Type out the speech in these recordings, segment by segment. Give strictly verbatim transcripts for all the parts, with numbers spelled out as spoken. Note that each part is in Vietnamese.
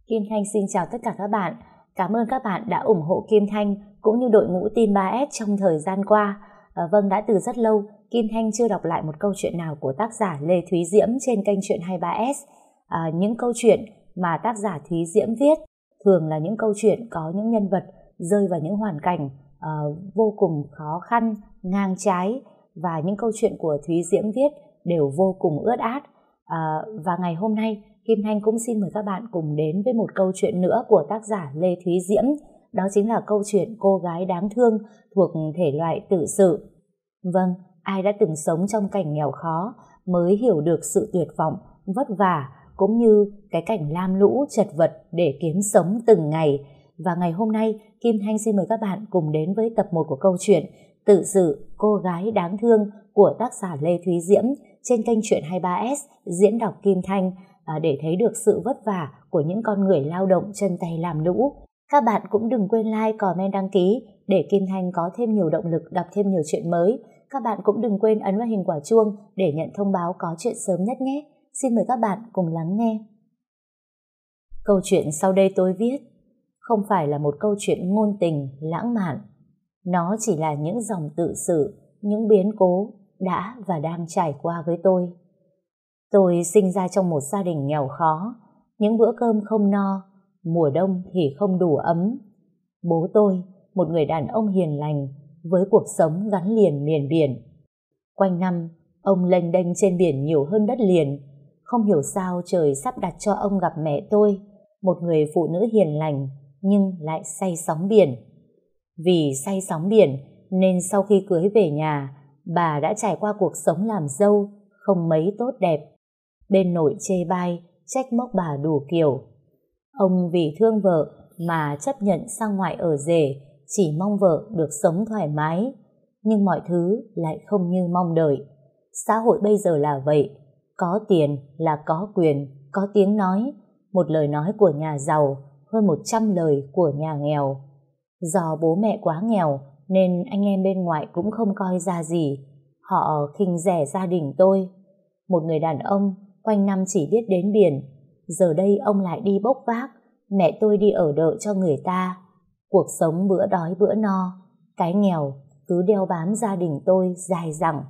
Kim Thanh xin chào tất cả các bạn. Cảm ơn các bạn đã ủng hộ Kim Thanh cũng như đội ngũ team ba ét trong thời gian qua. À, vâng, đã từ rất lâu Kim Thanh chưa đọc lại một câu chuyện nào của tác giả Lê Thúy Diễm trên kênh Chuyện hai mươi ba ét. À, những câu chuyện mà tác giả Thúy Diễm viết thường là những câu chuyện có những nhân vật rơi vào những hoàn cảnh uh, vô cùng khó khăn, ngang trái, và những câu chuyện của Thúy Diễm viết đều vô cùng ướt át. À, và ngày hôm nay Kim Thanh cũng xin mời các bạn cùng đến với một câu chuyện nữa của tác giả Lê Thúy Diễm. Đó chính là câu chuyện Cô gái đáng thương thuộc thể loại tự sự. Vâng, ai đã từng sống trong cảnh nghèo khó mới hiểu được sự tuyệt vọng, vất vả cũng như cái cảnh lam lũ chật vật để kiếm sống từng ngày. Và ngày hôm nay Kim Thanh xin mời các bạn cùng đến với tập một của câu chuyện Tự sự Cô gái đáng thương của tác giả Lê Thúy Diễm trên kênh Chuyện hai mươi ba ét diễn đọc Kim Thanh, à, để thấy được sự vất vả của những con người lao động chân tay làm lũ. Các bạn cũng đừng quên like, comment, đăng ký để Kim Thanh có thêm nhiều động lực đọc thêm nhiều chuyện mới. Các bạn cũng đừng quên ấn vào hình quả chuông để nhận thông báo có chuyện sớm nhất nhé. Xin mời các bạn cùng lắng nghe. Câu chuyện sau đây tôi viết không phải là một câu chuyện ngôn tình lãng mạn. Nó chỉ là những dòng tự sự, những biến cố đã và đang trải qua với tôi. Tôi sinh ra trong một gia đình nghèo khó, những bữa cơm không no, mùa đông thì không đủ ấm. Bố tôi, một người đàn ông hiền lành, với cuộc sống gắn liền miền biển. Quanh năm, ông lênh đênh trên biển nhiều hơn đất liền. Không hiểu sao trời sắp đặt cho ông gặp mẹ tôi, một người phụ nữ hiền lành nhưng lại say sóng biển. Vì say sóng biển nên sau khi cưới về nhà, bà đã trải qua cuộc sống làm dâu không mấy tốt đẹp. Bên nội chê bai, trách móc bà đủ kiểu. Ông vì thương vợ mà chấp nhận sang ngoại ở rể, chỉ mong vợ được sống thoải mái. Nhưng mọi thứ lại không như mong đợi. Xã hội bây giờ là vậy, có tiền là có quyền, có tiếng nói, một lời nói của nhà giàu hơn một trăm lời của nhà nghèo. Do bố mẹ quá nghèo nên anh em bên ngoài cũng không coi ra gì. Họ khinh rẻ gia đình tôi. Một người đàn ông quanh năm chỉ biết đến biển, giờ đây ông lại đi bốc vác, mẹ tôi đi ở đợ cho người ta. Cuộc sống bữa đói bữa no, cái nghèo cứ đeo bám gia đình tôi dài dẳng.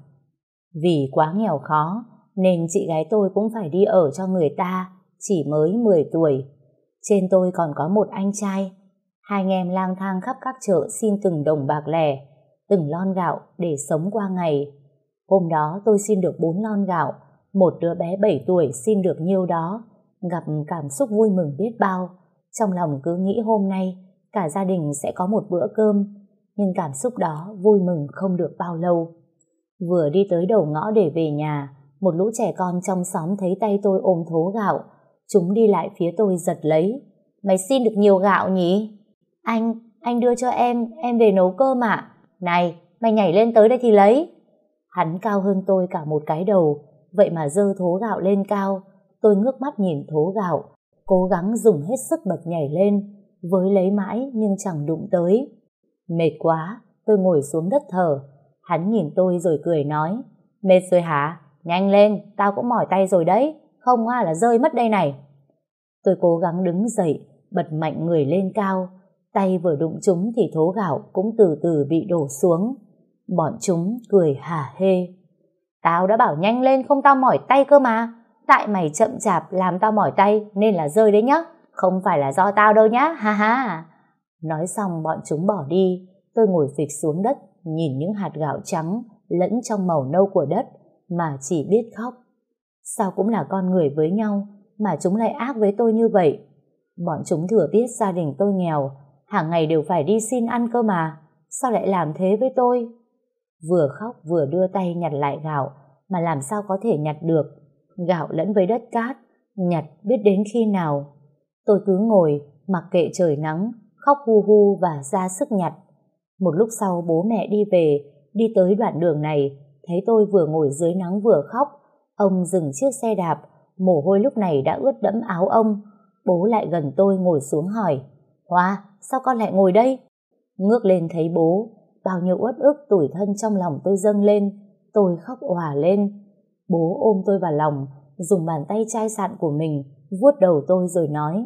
Vì quá nghèo khó nên chị gái tôi cũng phải đi ở cho người ta, chỉ mới mười tuổi. Trên tôi còn có một anh trai. Hai anh em lang thang khắp các chợ xin từng đồng bạc lẻ, từng lon gạo để sống qua ngày. Hôm đó tôi xin được bốn lon gạo, một đứa bé bảy tuổi xin được nhiêu đó, gặp cảm xúc vui mừng biết bao. Trong lòng cứ nghĩ hôm nay cả gia đình sẽ có một bữa cơm, nhưng cảm xúc đó vui mừng không được bao lâu. Vừa đi tới đầu ngõ để về nhà, một lũ trẻ con trong xóm thấy tay tôi ôm thố gạo, chúng đi lại phía tôi giật lấy. Mày xin được nhiều gạo nhỉ? Anh, anh đưa cho em, em về nấu cơm ạ. Này, mày nhảy lên tới đây thì lấy. Hắn cao hơn tôi cả một cái đầu, vậy mà giơ thố gạo lên cao. Tôi ngước mắt nhìn thố gạo, cố gắng dùng hết sức bật nhảy lên, với lấy mãi nhưng chẳng đụng tới. Mệt quá, tôi ngồi xuống đất thở. Hắn nhìn tôi rồi cười nói, mệt rồi hả? Nhanh lên, tao cũng mỏi tay rồi đấy, không à là rơi mất đây này. Tôi cố gắng đứng dậy, bật mạnh người lên cao. Tay vừa đụng chúng thì thố gạo cũng từ từ bị đổ xuống. Bọn chúng cười hả hê. Tao đã bảo nhanh lên không tao mỏi tay cơ mà. Tại mày chậm chạp làm tao mỏi tay nên là rơi đấy nhá. Không phải là do tao đâu nhá, ha ha. Nói xong bọn chúng bỏ đi. Tôi ngồi phịch xuống đất, nhìn những hạt gạo trắng lẫn trong màu nâu của đất mà chỉ biết khóc. Sao cũng là con người với nhau mà chúng lại ác với tôi như vậy? Bọn chúng thừa biết gia đình tôi nghèo, hàng ngày đều phải đi xin ăn cơ mà, sao lại làm thế với tôi? Vừa khóc vừa đưa tay nhặt lại gạo, mà làm sao có thể nhặt được? Gạo lẫn với đất cát, nhặt biết đến khi nào? Tôi cứ ngồi mặc kệ trời nắng, khóc hu hu và ra sức nhặt. Một lúc sau bố mẹ đi về, đi tới đoạn đường này, thấy tôi vừa ngồi dưới nắng vừa khóc. Ông dừng chiếc xe đạp, mồ hôi lúc này đã ướt đẫm áo ông. Bố lại gần tôi ngồi xuống hỏi, Hoa, sao con lại ngồi đây? Ngước lên thấy bố, bao nhiêu uất ức tủi thân trong lòng tôi dâng lên. Tôi khóc òa lên. Bố ôm tôi vào lòng, dùng bàn tay chai sạn của mình vuốt đầu tôi rồi nói,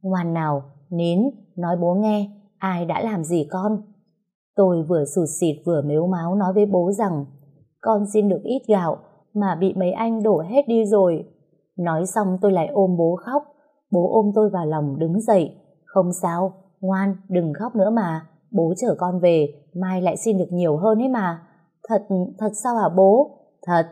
Ngoan nào, nín, nói bố nghe, ai đã làm gì con? Tôi vừa sụt sịt vừa mếu máo nói với bố rằng con xin được ít gạo mà bị mấy anh đổ hết đi rồi. Nói xong tôi lại ôm bố khóc. Bố ôm tôi vào lòng đứng dậy. Không sao, ngoan, đừng khóc nữa mà. Bố chở con về, mai lại xin được nhiều hơn ấy mà. Thật, thật sao hả bố? Thật.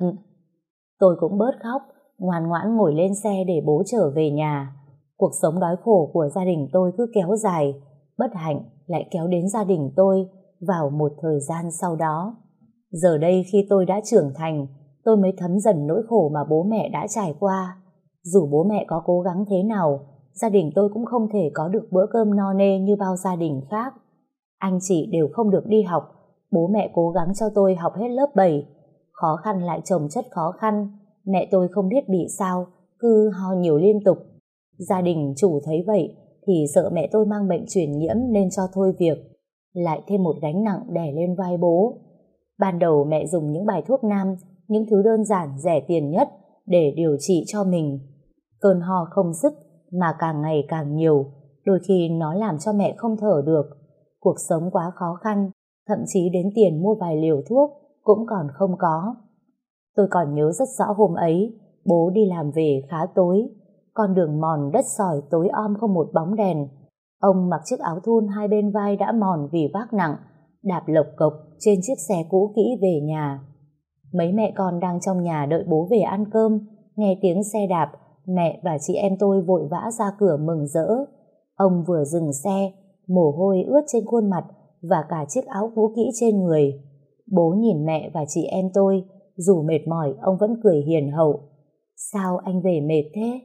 Tôi cũng bớt khóc, ngoan ngoãn ngồi lên xe để bố trở về nhà. Cuộc sống đói khổ của gia đình tôi cứ kéo dài, bất hạnh lại kéo đến gia đình tôi vào một thời gian sau đó. Giờ đây khi tôi đã trưởng thành, tôi mới thấm dần nỗi khổ mà bố mẹ đã trải qua. Dù bố mẹ có cố gắng thế nào, gia đình tôi cũng không thể có được bữa cơm no nê như bao gia đình khác. Anh chị đều không được đi học, bố mẹ cố gắng cho tôi học hết lớp bảy. Khó khăn lại chồng chất khó khăn, mẹ tôi không biết bị sao, cứ ho nhiều liên tục. Gia đình chủ thấy vậy thì sợ mẹ tôi mang bệnh truyền nhiễm nên cho thôi việc. Lại thêm một gánh nặng đè lên vai bố. Ban đầu mẹ dùng những bài thuốc nam, những thứ đơn giản rẻ tiền nhất để điều trị cho mình. Cơn ho không dứt mà càng ngày càng nhiều, đôi khi nó làm cho mẹ không thở được. Cuộc sống quá khó khăn, thậm chí đến tiền mua vài liều thuốc cũng còn không có. Tôi còn nhớ rất rõ hôm ấy, bố đi làm về khá tối, con đường mòn đất sỏi tối om không một bóng đèn. Ông mặc chiếc áo thun hai bên vai đã mòn vì vác nặng, đạp lộc cộc trên chiếc xe cũ kỹ về nhà. Mấy mẹ con đang trong nhà đợi bố về ăn cơm, nghe tiếng xe đạp, mẹ và chị em tôi vội vã ra cửa mừng rỡ. Ông vừa dừng xe, mồ hôi ướt trên khuôn mặt và cả chiếc áo cũ kỹ trên người. Bố nhìn mẹ và chị em tôi, dù mệt mỏi ông vẫn cười hiền hậu. Sao anh về mệt thế?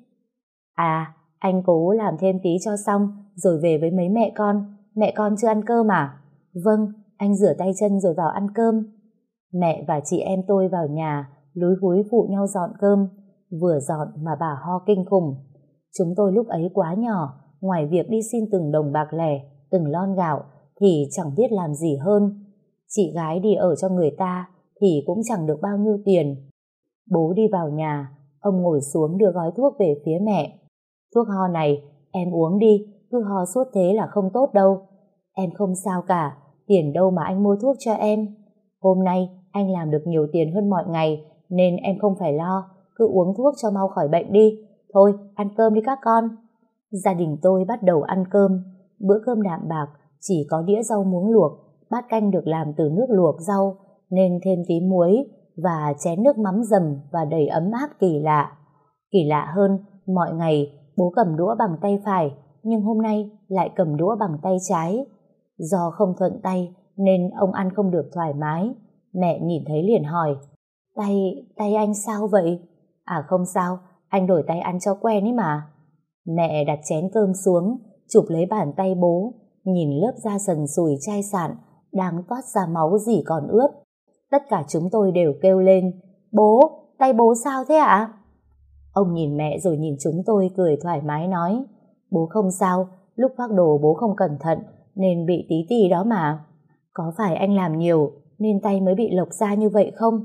À, anh cố làm thêm tí cho xong rồi về với mấy mẹ con. Mẹ con chưa ăn cơm à? Vâng, anh rửa tay chân rồi vào ăn cơm. Mẹ và chị em tôi vào nhà lúi húi phụ nhau dọn cơm. Vừa dọn mà bà ho kinh khủng. Chúng tôi lúc ấy quá nhỏ, ngoài việc đi xin từng đồng bạc lẻ, từng lon gạo thì chẳng biết làm gì hơn. Chị gái đi ở cho người ta thì cũng chẳng được bao nhiêu tiền. Bố đi vào nhà, ông ngồi xuống đưa gói thuốc về phía mẹ. Thuốc ho này em uống đi, cứ ho suốt thế là không tốt đâu. Em không sao cả, tiền đâu mà anh mua thuốc cho em. Hôm nay anh làm được nhiều tiền hơn mọi ngày nên em không phải lo, cứ uống thuốc cho mau khỏi bệnh đi. Thôi, ăn cơm đi các con. Gia đình tôi bắt đầu ăn cơm. Bữa cơm đạm bạc, chỉ có đĩa rau muống luộc, bát canh được làm từ nước luộc rau nên thêm tí muối và chén nước mắm dầm và đầy ấm áp kỳ lạ. Kỳ lạ hơn, mọi ngày bố cầm đũa bằng tay phải nhưng hôm nay lại cầm đũa bằng tay trái. Do không thuận tay nên ông ăn không được thoải mái. Mẹ nhìn thấy liền hỏi, Tay, tay anh sao vậy? À không sao, anh đổi tay ăn cho quen ấy mà. Mẹ đặt chén cơm xuống, chụp lấy bàn tay bố, nhìn lớp da sần sùi chai sạn đang toát ra máu gì còn ướt. Tất cả chúng tôi đều kêu lên, bố, tay bố sao thế ạ? Ông nhìn mẹ rồi nhìn chúng tôi cười thoải mái nói, bố không sao, lúc vác đồ bố không cẩn thận nên bị tí tì đó mà. Có phải anh làm nhiều nên tay mới bị lộc ra như vậy không?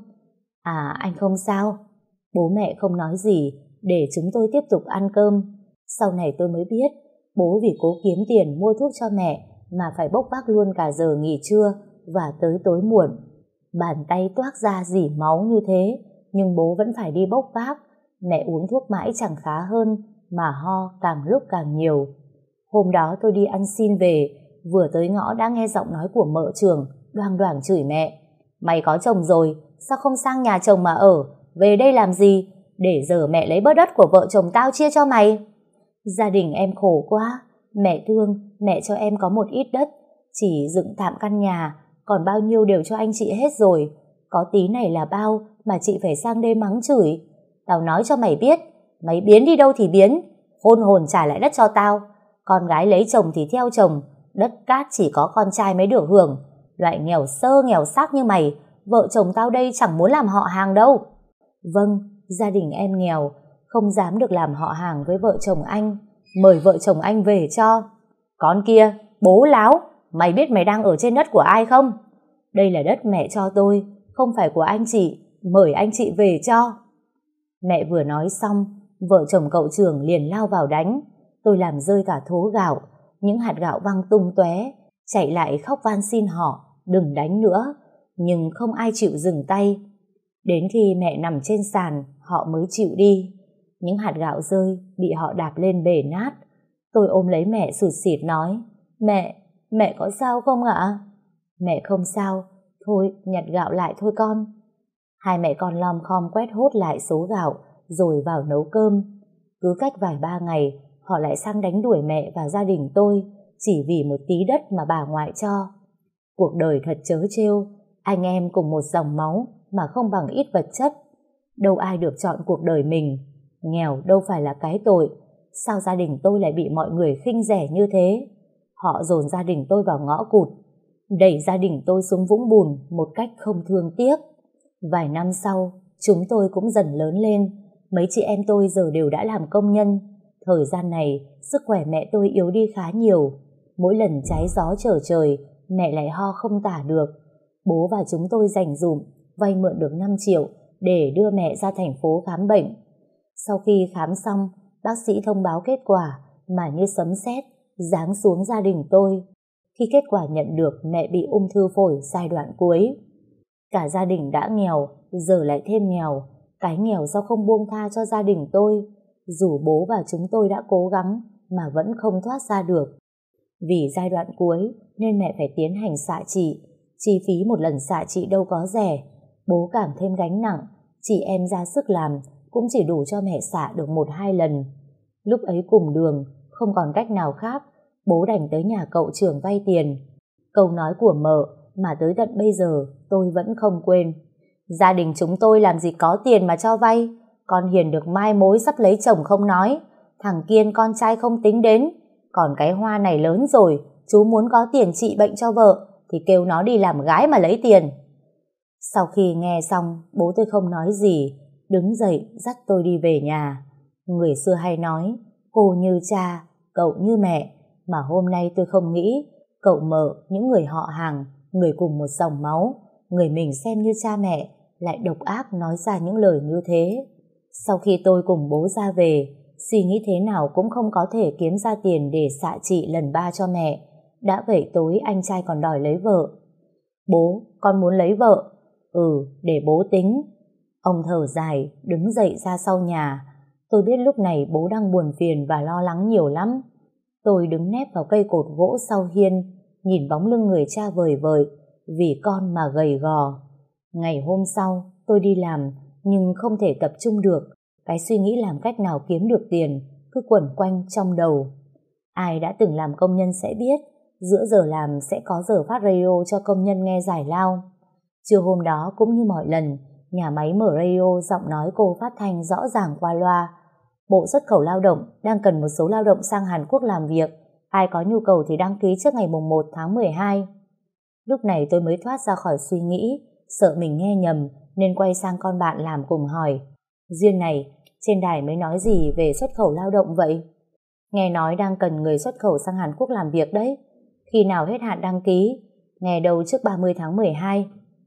À anh không sao. Bố mẹ không nói gì để chúng tôi tiếp tục ăn cơm. Sau này tôi mới biết bố vì cố kiếm tiền mua thuốc cho mẹ mà phải bốc vác luôn cả giờ nghỉ trưa và tới tối muộn. Bàn tay toát ra dỉ máu như thế nhưng bố vẫn phải đi bốc vác. Mẹ uống thuốc mãi chẳng khá hơn mà ho càng lúc càng nhiều. Hôm đó tôi đi ăn xin về, vừa tới ngõ đã nghe giọng nói của mợ trưởng đoang đoảng chửi mẹ. Mày có chồng rồi, sao không sang nhà chồng mà ở? Về đây làm gì? Để giờ mẹ lấy bớt đất của vợ chồng tao chia cho mày. Gia đình em khổ quá. Mẹ thương, mẹ cho em có một ít đất, chỉ dựng tạm căn nhà, còn bao nhiêu đều cho anh chị hết rồi. Có tí này là bao mà chị phải sang đây mắng chửi. Tao nói cho mày biết, mày biến đi đâu thì biến, khôn hồn trả lại đất cho tao. Con gái lấy chồng thì theo chồng, đất cát chỉ có con trai mới được hưởng. Loại nghèo sơ nghèo xác như mày, vợ chồng tao đây chẳng muốn làm họ hàng đâu. Vâng, gia đình em nghèo, không dám được làm họ hàng với vợ chồng anh. Mời vợ chồng anh về cho. Con kia, bố láo, mày biết mày đang ở trên đất của ai không? Đây là đất mẹ cho tôi, không phải của anh chị, mời anh chị về cho. Mẹ vừa nói xong, vợ chồng cậu trưởng liền lao vào đánh. tôi làm rơi cả thố gạo, những hạt gạo văng tung tóe, chạy lại khóc van xin họ đừng đánh nữa, nhưng không ai chịu dừng tay. Đến khi mẹ nằm trên sàn, họ mới chịu đi. Những hạt gạo rơi bị họ đạp lên bể nát. Tôi ôm lấy mẹ sụt sịt nói, mẹ, mẹ có sao không ạ? Mẹ không sao, thôi nhặt gạo lại thôi con. Hai mẹ con lom khom quét hốt lại số gạo rồi vào nấu cơm. Cứ cách vài ba ngày họ lại sang đánh đuổi mẹ và gia đình tôi chỉ vì một tí đất mà bà ngoại cho. Cuộc đời thật trớ trêu, anh em cùng một dòng máu mà không bằng ít vật chất. Đâu ai được chọn cuộc đời mình, nghèo đâu phải là cái tội. Sao gia đình tôi lại bị mọi người khinh rẻ như thế? Họ dồn gia đình tôi vào ngõ cụt, đẩy gia đình tôi xuống vũng bùn một cách không thương tiếc. Vài năm sau, chúng tôi cũng dần lớn lên. Mấy chị em tôi giờ đều đã làm công nhân. Thời gian này, sức khỏe mẹ tôi yếu đi khá nhiều. Mỗi lần trái gió trở trời, mẹ lại ho không tả được. Bố và chúng tôi dành dụm, vay mượn được năm triệu để đưa mẹ ra thành phố khám bệnh. Sau khi khám xong, bác sĩ thông báo kết quả mà như sấm sét giáng xuống gia đình tôi. Khi kết quả nhận được mẹ bị ung thư phổi giai đoạn cuối. Cả gia đình đã nghèo, giờ lại thêm nghèo. Cái nghèo do không buông tha cho gia đình tôi. Dù bố và chúng tôi đã cố gắng mà vẫn không thoát ra được. Vì giai đoạn cuối nên mẹ phải tiến hành xạ trị. Chi phí một lần xạ trị đâu có rẻ. Bố càng thêm gánh nặng. Chị em ra sức làm cũng chỉ đủ cho mẹ xạ được một hai lần. Lúc ấy cùng đường, không còn cách nào khác, bố đành tới nhà cậu trưởng vay tiền. Câu nói của mợ mà tới tận bây giờ tôi vẫn không quên. Gia đình chúng tôi làm gì có tiền mà cho vay. Con Hiền được mai mối sắp lấy chồng không nói, thằng Kiên con trai không tính đến. Còn cái Hoa này lớn rồi, chú muốn có tiền trị bệnh cho vợ thì kêu nó đi làm gái mà lấy tiền. Sau khi nghe xong, bố tôi không nói gì, đứng dậy dắt tôi đi về nhà. Người xưa hay nói, cô như cha, cậu như mẹ, mà hôm nay tôi không nghĩ cậu mợ, những người họ hàng, người cùng một dòng máu, người mình xem như cha mẹ, lại độc ác nói ra những lời như thế. Sau khi tôi cùng bố ra về, suy nghĩ thế nào cũng không có thể kiếm ra tiền để xạ trị lần ba cho mẹ. Đã vậy tối anh trai còn đòi lấy vợ. Bố, con muốn lấy vợ. Ừ, để bố tính. Ông thở dài, đứng dậy ra sau nhà. Tôi biết lúc này bố đang buồn phiền và lo lắng nhiều lắm. Tôi đứng nép vào cây cột gỗ sau hiên, nhìn bóng lưng người cha vời vợi, vì con mà gầy gò. Ngày hôm sau, tôi đi làm, nhưng không thể tập trung được. Cái suy nghĩ làm cách nào kiếm được tiền cứ quẩn quanh trong đầu. Ai đã từng làm công nhân sẽ biết, giữa giờ làm sẽ có giờ phát radio cho công nhân nghe giải lao. Trưa hôm đó cũng như mọi lần, nhà máy mở radio, giọng nói cô phát thanh rõ ràng qua loa. Bộ xuất khẩu lao động đang cần một số lao động sang Hàn Quốc làm việc. Ai có nhu cầu thì đăng ký trước ngày mùng một tháng mười hai. Lúc này tôi mới thoát ra khỏi suy nghĩ, sợ mình nghe nhầm nên quay sang con bạn làm cùng hỏi. Duyên này, trên đài mới nói gì về xuất khẩu lao động vậy? Nghe nói đang cần người xuất khẩu sang Hàn Quốc làm việc đấy. Khi nào hết hạn đăng ký? Nghe đâu trước ba mươi tháng mười hai.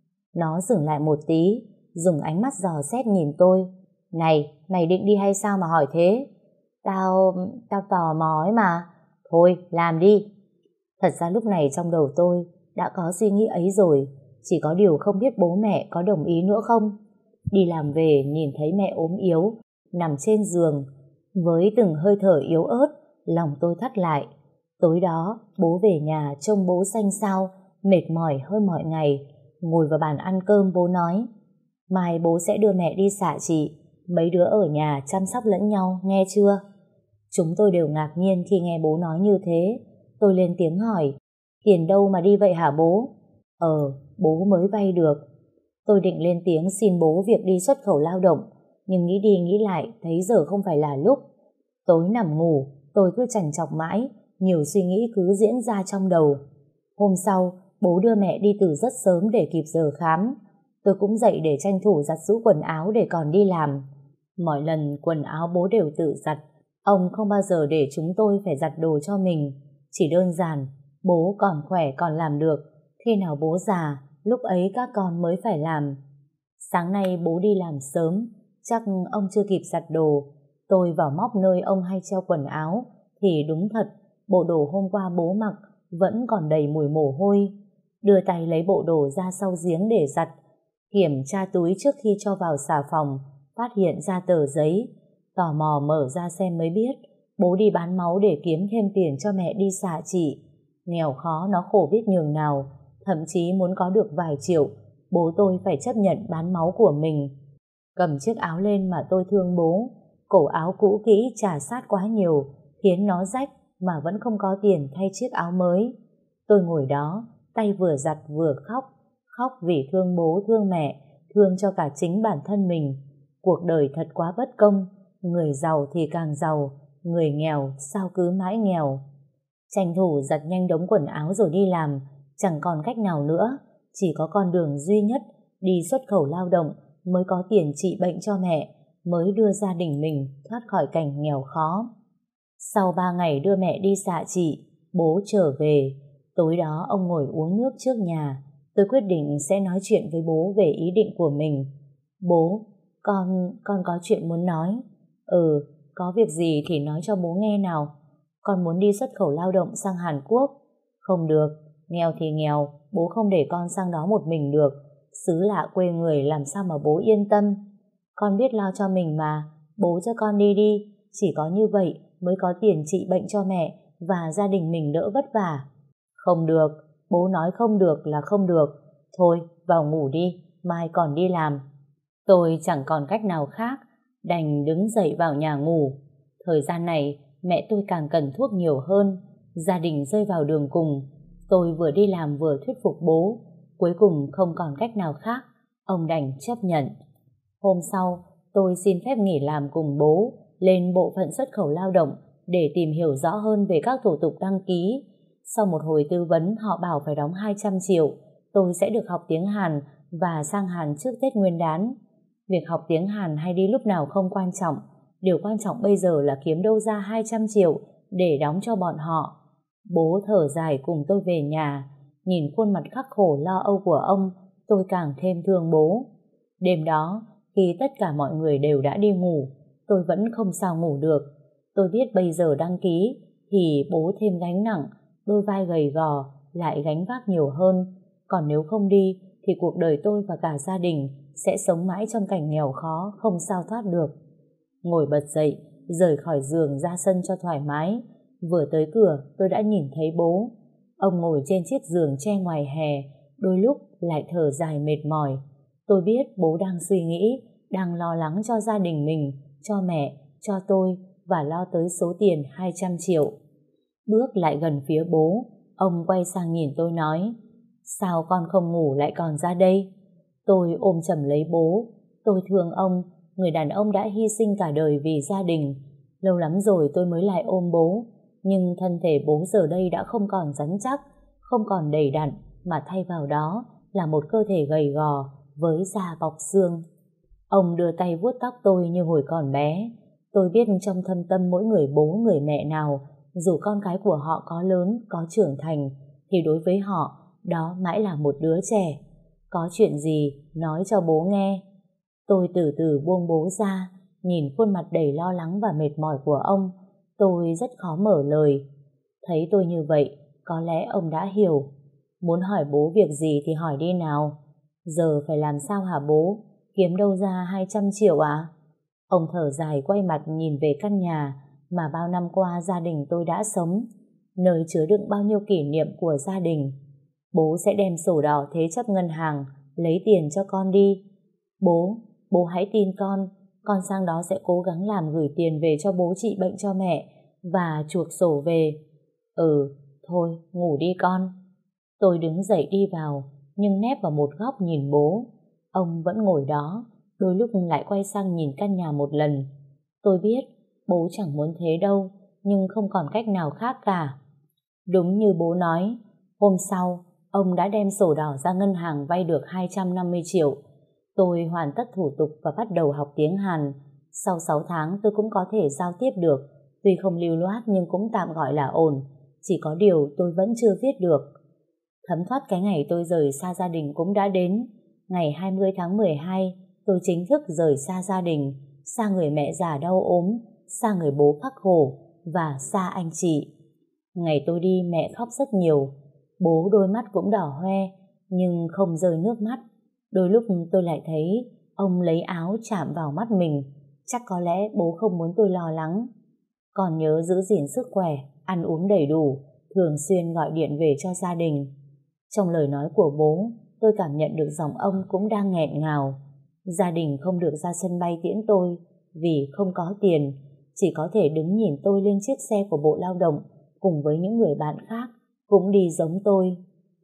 Nó dừng lại một tí, dùng ánh mắt dò xét nhìn tôi. Này, mày định đi hay sao mà hỏi thế? Tao, tao tò mò ấy mà. Thôi, làm đi. Thật ra lúc này trong đầu tôi đã có suy nghĩ ấy rồi, chỉ có điều không biết bố mẹ có đồng ý nữa không. Đi làm về nhìn thấy mẹ ốm yếu, nằm trên giường, với từng hơi thở yếu ớt, lòng tôi thắt lại. Tối đó, bố về nhà trông bố xanh xao, mệt mỏi hơn mọi ngày. Ngồi vào bàn ăn cơm bố nói, mai bố sẽ đưa mẹ đi xạ trị, mấy đứa ở nhà chăm sóc lẫn nhau, nghe chưa? Chúng tôi đều ngạc nhiên khi nghe bố nói như thế. Tôi lên tiếng hỏi, tiền đâu mà đi vậy hả bố? Ờ, bố mới vay được. Tôi định lên tiếng xin bố việc đi xuất khẩu lao động, nhưng nghĩ đi nghĩ lại thấy giờ không phải là lúc. Tối nằm ngủ, tôi cứ chằn chọc mãi, nhiều suy nghĩ cứ diễn ra trong đầu. Hôm sau, bố đưa mẹ đi từ rất sớm để kịp giờ khám. Tôi cũng dậy để tranh thủ giặt giũ quần áo để còn đi làm. Mọi lần quần áo bố đều tự giặt, ông không bao giờ để chúng tôi phải giặt đồ cho mình. Chỉ đơn giản, bố còn khỏe còn làm được, khi nào bố già, lúc ấy các con mới phải làm. Sáng nay bố đi làm sớm, chắc ông chưa kịp giặt đồ. Tôi vào móc nơi ông hay treo quần áo, thì đúng thật, bộ đồ hôm qua bố mặc vẫn còn đầy mùi mồ hôi. Đưa tay lấy bộ đồ ra sau giếng để giặt, kiểm tra túi trước khi cho vào xà phòng, phát hiện ra tờ giấy. Tò mò mở ra xem mới biết bố đi bán máu để kiếm thêm tiền cho mẹ đi xạ trị. Nghèo khó nó khổ biết nhường nào, thậm chí muốn có được vài triệu, bố tôi phải chấp nhận bán máu của mình. Cầm chiếc áo lên mà tôi thương bố, cổ áo cũ kỹ chà sát quá nhiều, khiến nó rách mà vẫn không có tiền thay chiếc áo mới. Tôi ngồi đó, tay vừa giặt vừa khóc, khóc vì thương bố thương mẹ, thương cho cả chính bản thân mình. Cuộc đời thật quá bất công, người giàu thì càng giàu, người nghèo sao cứ mãi nghèo. Tranh thủ giặt nhanh đống quần áo rồi đi làm, chẳng còn cách nào nữa, chỉ có con đường duy nhất đi xuất khẩu lao động mới có tiền trị bệnh cho mẹ, mới đưa gia đình mình thoát khỏi cảnh nghèo khó. Sau ba ngày đưa mẹ đi xạ trị, bố trở về. Tối đó ông ngồi uống nước trước nhà. Tôi quyết định sẽ nói chuyện với bố về ý định của mình. Bố, con, con có chuyện muốn nói. Ừ, có việc gì thì nói cho bố nghe nào. Con muốn đi xuất khẩu lao động sang Hàn Quốc. Không được, nghèo thì nghèo, bố không để con sang đó một mình được. Xứ lạ quê người làm sao mà bố yên tâm. Con biết lo cho mình mà, bố cho con đi đi. Chỉ có như vậy mới có tiền trị bệnh cho mẹ và gia đình mình đỡ vất vả. Không được, bố nói không được là không được. Thôi, vào ngủ đi, mai còn đi làm. Tôi chẳng còn cách nào khác, đành đứng dậy vào nhà ngủ. Thời gian này, mẹ tôi càng cần thuốc nhiều hơn, gia đình rơi vào đường cùng. Tôi vừa đi làm vừa thuyết phục bố, cuối cùng không còn cách nào khác, ông đành chấp nhận. Hôm sau, tôi xin phép nghỉ làm cùng bố, lên bộ phận xuất khẩu lao động để tìm hiểu rõ hơn về các thủ tục đăng ký. Sau một hồi tư vấn, họ bảo phải đóng hai trăm triệu, tôi sẽ được học tiếng Hàn và sang Hàn trước Tết Nguyên đán. Việc học tiếng Hàn hay đi lúc nào không quan trọng, điều quan trọng bây giờ là kiếm đâu ra hai trăm triệu để đóng cho bọn họ. Bố thở dài cùng tôi về nhà, nhìn khuôn mặt khắc khổ lo âu của ông, tôi càng thêm thương bố. Đêm đó, khi tất cả mọi người đều đã đi ngủ, tôi vẫn không sao ngủ được. Tôi biết bây giờ đăng ký thì bố thêm gánh nặng, đôi vai gầy gò lại gánh vác nhiều hơn. Còn nếu không đi thì cuộc đời tôi và cả gia đình sẽ sống mãi trong cảnh nghèo khó, không sao thoát được. Ngồi bật dậy, rời khỏi giường ra sân cho thoải mái. Vừa tới cửa tôi đã nhìn thấy bố. Ông ngồi trên chiếc giường tre ngoài hè, đôi lúc lại thở dài mệt mỏi. Tôi biết bố đang suy nghĩ, đang lo lắng cho gia đình mình, cho mẹ, cho tôi và lo tới số tiền hai trăm triệu. Bước lại gần phía bố, ông quay sang nhìn tôi nói: sao con không ngủ lại còn ra đây? Tôi ôm chầm lấy bố. Tôi thương ông, người đàn ông đã hy sinh cả đời vì gia đình. Lâu lắm rồi tôi mới lại ôm bố, nhưng thân thể bố giờ đây đã không còn rắn chắc, không còn đầy đặn, mà thay vào đó là một cơ thể gầy gò với da bọc xương. Ông đưa tay vuốt tóc tôi như hồi còn bé. Tôi biết trong thâm tâm mỗi người bố người mẹ nào, dù con cái của họ có lớn, có trưởng thành, thì đối với họ đó mãi là một đứa trẻ. Có chuyện gì nói cho bố nghe. Tôi từ từ buông bố ra, nhìn khuôn mặt đầy lo lắng và mệt mỏi của ông. Tôi rất khó mở lời. Thấy tôi như vậy, có lẽ ông đã hiểu. Muốn hỏi bố việc gì thì hỏi đi nào. Giờ phải làm sao hả bố? Kiếm đâu ra hai trăm triệu à? Ông thở dài quay mặt nhìn về căn nhà mà bao năm qua gia đình tôi đã sống, nơi chứa đựng bao nhiêu kỷ niệm của gia đình. Bố sẽ đem sổ đỏ thế chấp ngân hàng, lấy tiền cho con đi. Bố, bố hãy tin con, con sang đó sẽ cố gắng làm gửi tiền về cho bố trị bệnh cho mẹ và chuộc sổ về. Ừ, thôi, ngủ đi con. Tôi đứng dậy đi vào, nhưng nép vào một góc nhìn bố. Ông vẫn ngồi đó, đôi lúc lại quay sang nhìn căn nhà một lần. Tôi biết, bố chẳng muốn thế đâu, nhưng không còn cách nào khác cả. Đúng như bố nói, hôm sau, ông đã đem sổ đỏ ra ngân hàng vay được hai trăm năm mươi triệu. Tôi hoàn tất thủ tục và bắt đầu học tiếng Hàn. Sau sáu tháng tôi cũng có thể giao tiếp được, tuy không lưu loát nhưng cũng tạm gọi là ổn. Chỉ có điều tôi vẫn chưa viết được. Thấm thoát cái ngày tôi rời xa gia đình cũng đã đến. Ngày hai mươi tháng mười hai, tôi chính thức rời xa gia đình, xa người mẹ già đau ốm, xa người bố khắc khổ, và xa anh chị. Ngày tôi đi mẹ khóc rất nhiều, bố đôi mắt cũng đỏ hoe nhưng không rơi nước mắt. Đôi lúc tôi lại thấy ông lấy áo chạm vào mắt mình, chắc có lẽ bố không muốn tôi lo lắng. Còn nhớ giữ gìn sức khỏe, ăn uống đầy đủ, thường xuyên gọi điện về cho gia đình. Trong lời nói của bố, tôi cảm nhận được giọng ông cũng đang nghẹn ngào. Gia đình không được ra sân bay tiễn tôi vì không có tiền, chỉ có thể đứng nhìn tôi lên chiếc xe của Bộ Lao động cùng với những người bạn khác cũng đi giống tôi.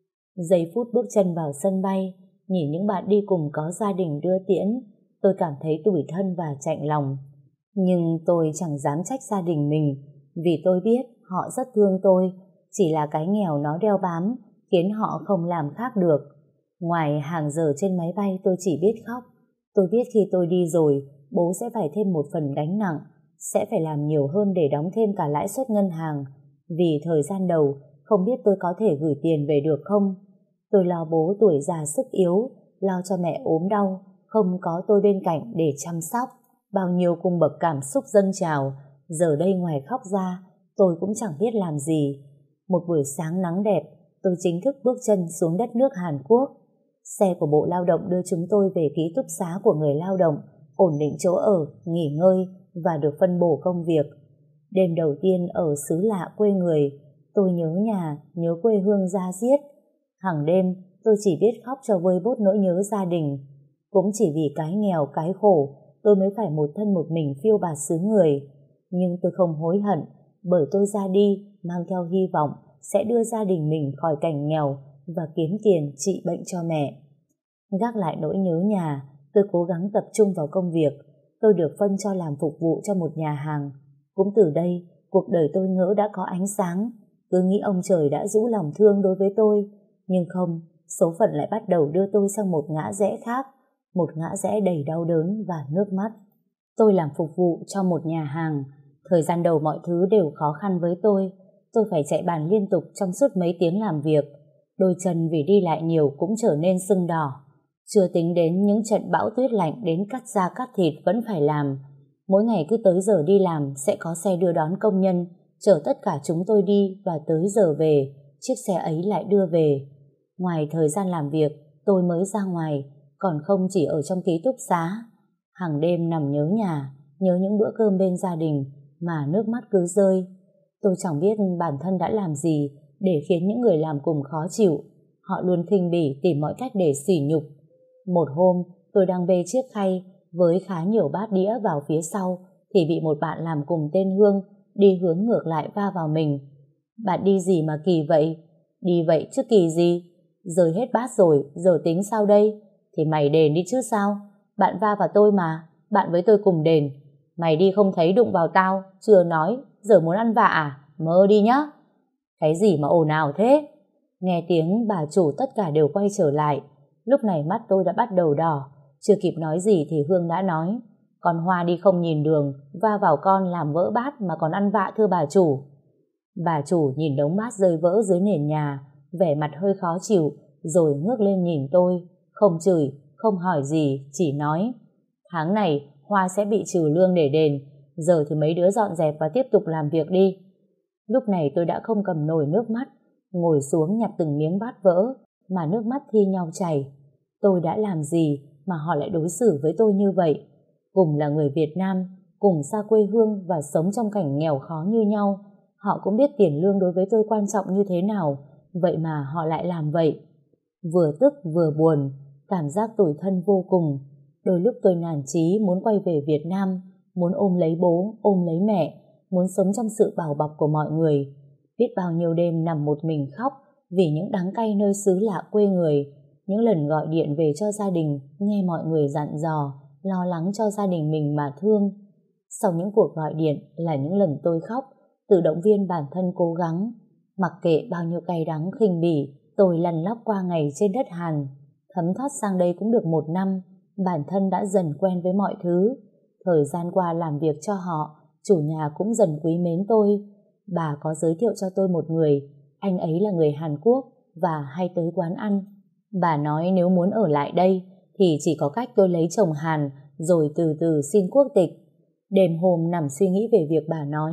Giây phút bước chân vào sân bay, nhìn những bạn đi cùng có gia đình đưa tiễn, tôi cảm thấy tủi thân và chạnh lòng. Nhưng tôi chẳng dám trách gia đình mình, vì tôi biết họ rất thương tôi, chỉ là cái nghèo nó đeo bám khiến họ không làm khác được. Ngoài hàng giờ trên máy bay tôi chỉ biết khóc. Tôi biết khi tôi đi rồi, bố sẽ phải thêm một phần gánh nặng, sẽ phải làm nhiều hơn để đóng thêm cả lãi suất ngân hàng, vì thời gian đầu không biết tôi có thể gửi tiền về được không. Tôi lo bố tuổi già sức yếu, lo cho mẹ ốm đau, không có tôi bên cạnh để chăm sóc. Bao nhiêu cung bậc cảm xúc dâng trào, giờ đây ngoài khóc ra, tôi cũng chẳng biết làm gì. Một buổi sáng nắng đẹp, tôi chính thức bước chân xuống đất nước Hàn Quốc. Xe của Bộ Lao động đưa chúng tôi về ký túc xá của người lao động, ổn định chỗ ở, nghỉ ngơi và được phân bổ công việc. Đêm đầu tiên ở xứ lạ quê người, tôi nhớ nhà, nhớ quê hương da diết. Hàng đêm, tôi chỉ biết khóc cho vơi bớt nỗi nhớ gia đình. Cũng chỉ vì cái nghèo, cái khổ, tôi mới phải một thân một mình phiêu bạt xứ người. Nhưng tôi không hối hận, bởi tôi ra đi mang theo hy vọng sẽ đưa gia đình mình khỏi cảnh nghèo và kiếm tiền trị bệnh cho mẹ. Gác lại nỗi nhớ nhà, tôi cố gắng tập trung vào công việc. Tôi được phân cho làm phục vụ cho một nhà hàng. Cũng từ đây, cuộc đời tôi ngỡ đã có ánh sáng. Cứ nghĩ ông trời đã rũ lòng thương đối với tôi. Nhưng không, số phận lại bắt đầu đưa tôi sang một ngã rẽ khác. Một ngã rẽ đầy đau đớn và nước mắt. Tôi làm phục vụ cho một nhà hàng. Thời gian đầu mọi thứ đều khó khăn với tôi. Tôi phải chạy bàn liên tục trong suốt mấy tiếng làm việc. Đôi chân vì đi lại nhiều cũng trở nên sưng đỏ. Chưa tính đến những trận bão tuyết lạnh đến cắt da cắt thịt vẫn phải làm. Mỗi ngày cứ tới giờ đi làm sẽ có xe đưa đón công nhân, chở tất cả chúng tôi đi và tới giờ về, chiếc xe ấy lại đưa về. Ngoài thời gian làm việc, tôi mới ra ngoài, còn không chỉ ở trong ký túc xá. Hàng đêm nằm nhớ nhà, nhớ những bữa cơm bên gia đình mà nước mắt cứ rơi. Tôi chẳng biết bản thân đã làm gì để khiến những người làm cùng khó chịu. Họ luôn khinh bỉ tìm mọi cách để sỉ nhục. Một hôm, tôi đang bê chiếc khay với khá nhiều bát đĩa vào phía sau thì bị một bạn làm cùng tên Hương đi hướng ngược lại va vào mình. Bạn đi gì mà kỳ vậy? Đi vậy chứ kỳ gì? Rơi hết bát rồi, giờ tính sao đây? Thì mày đền đi chứ sao? Bạn va vào tôi mà, bạn với tôi cùng đền. Mày đi không thấy đụng vào tao, chưa nói, giờ muốn ăn vạ à? Mơ đi nhá. Cái gì mà ồn ào thế? Nghe tiếng bà chủ tất cả đều quay trở lại. Lúc này mắt tôi đã bắt đầu đỏ. Chưa kịp nói gì thì Hương đã nói: con Hoa đi không nhìn đường, va vào con làm vỡ bát mà còn ăn vạ thưa bà chủ. Bà chủ nhìn đống bát rơi vỡ dưới nền nhà, vẻ mặt hơi khó chịu, rồi ngước lên nhìn tôi, không chửi, không hỏi gì, chỉ nói: tháng này Hoa sẽ bị trừ lương để đền, giờ thì mấy đứa dọn dẹp và tiếp tục làm việc đi. Lúc này tôi đã không cầm nổi nước mắt, ngồi xuống nhặt từng miếng bát vỡ mà nước mắt thi nhau chảy. Tôi đã làm gì mà họ lại đối xử với tôi như vậy? Cùng là người Việt Nam, cùng xa quê hương và sống trong cảnh nghèo khó như nhau, họ cũng biết tiền lương đối với tôi quan trọng như thế nào, vậy mà họ lại làm vậy. Vừa tức vừa buồn, cảm giác tủi thân vô cùng. Đôi lúc tôi nản chí muốn quay về Việt Nam, muốn ôm lấy bố, ôm lấy mẹ, muốn sống trong sự bảo bọc của mọi người. Biết bao nhiêu đêm nằm một mình khóc vì những đắng cay nơi xứ lạ quê người, những lần gọi điện về cho gia đình, nghe mọi người dặn dò, lo lắng cho gia đình mình mà thương. Sau những cuộc gọi điện là những lần tôi khóc, tự động viên bản thân cố gắng. Mặc kệ bao nhiêu cay đắng khinh bỉ, tôi lăn lóc qua ngày trên đất Hàn. Thấm thoát sang đây cũng được một năm, bản thân đã dần quen với mọi thứ. Thời gian qua làm việc cho họ, chủ nhà cũng dần quý mến tôi. Bà có giới thiệu cho tôi một người, anh ấy là người Hàn Quốc và hay tới quán ăn. Bà nói nếu muốn ở lại đây thì chỉ có cách tôi lấy chồng Hàn rồi từ từ xin quốc tịch. Đêm hôm nằm suy nghĩ về việc bà nói,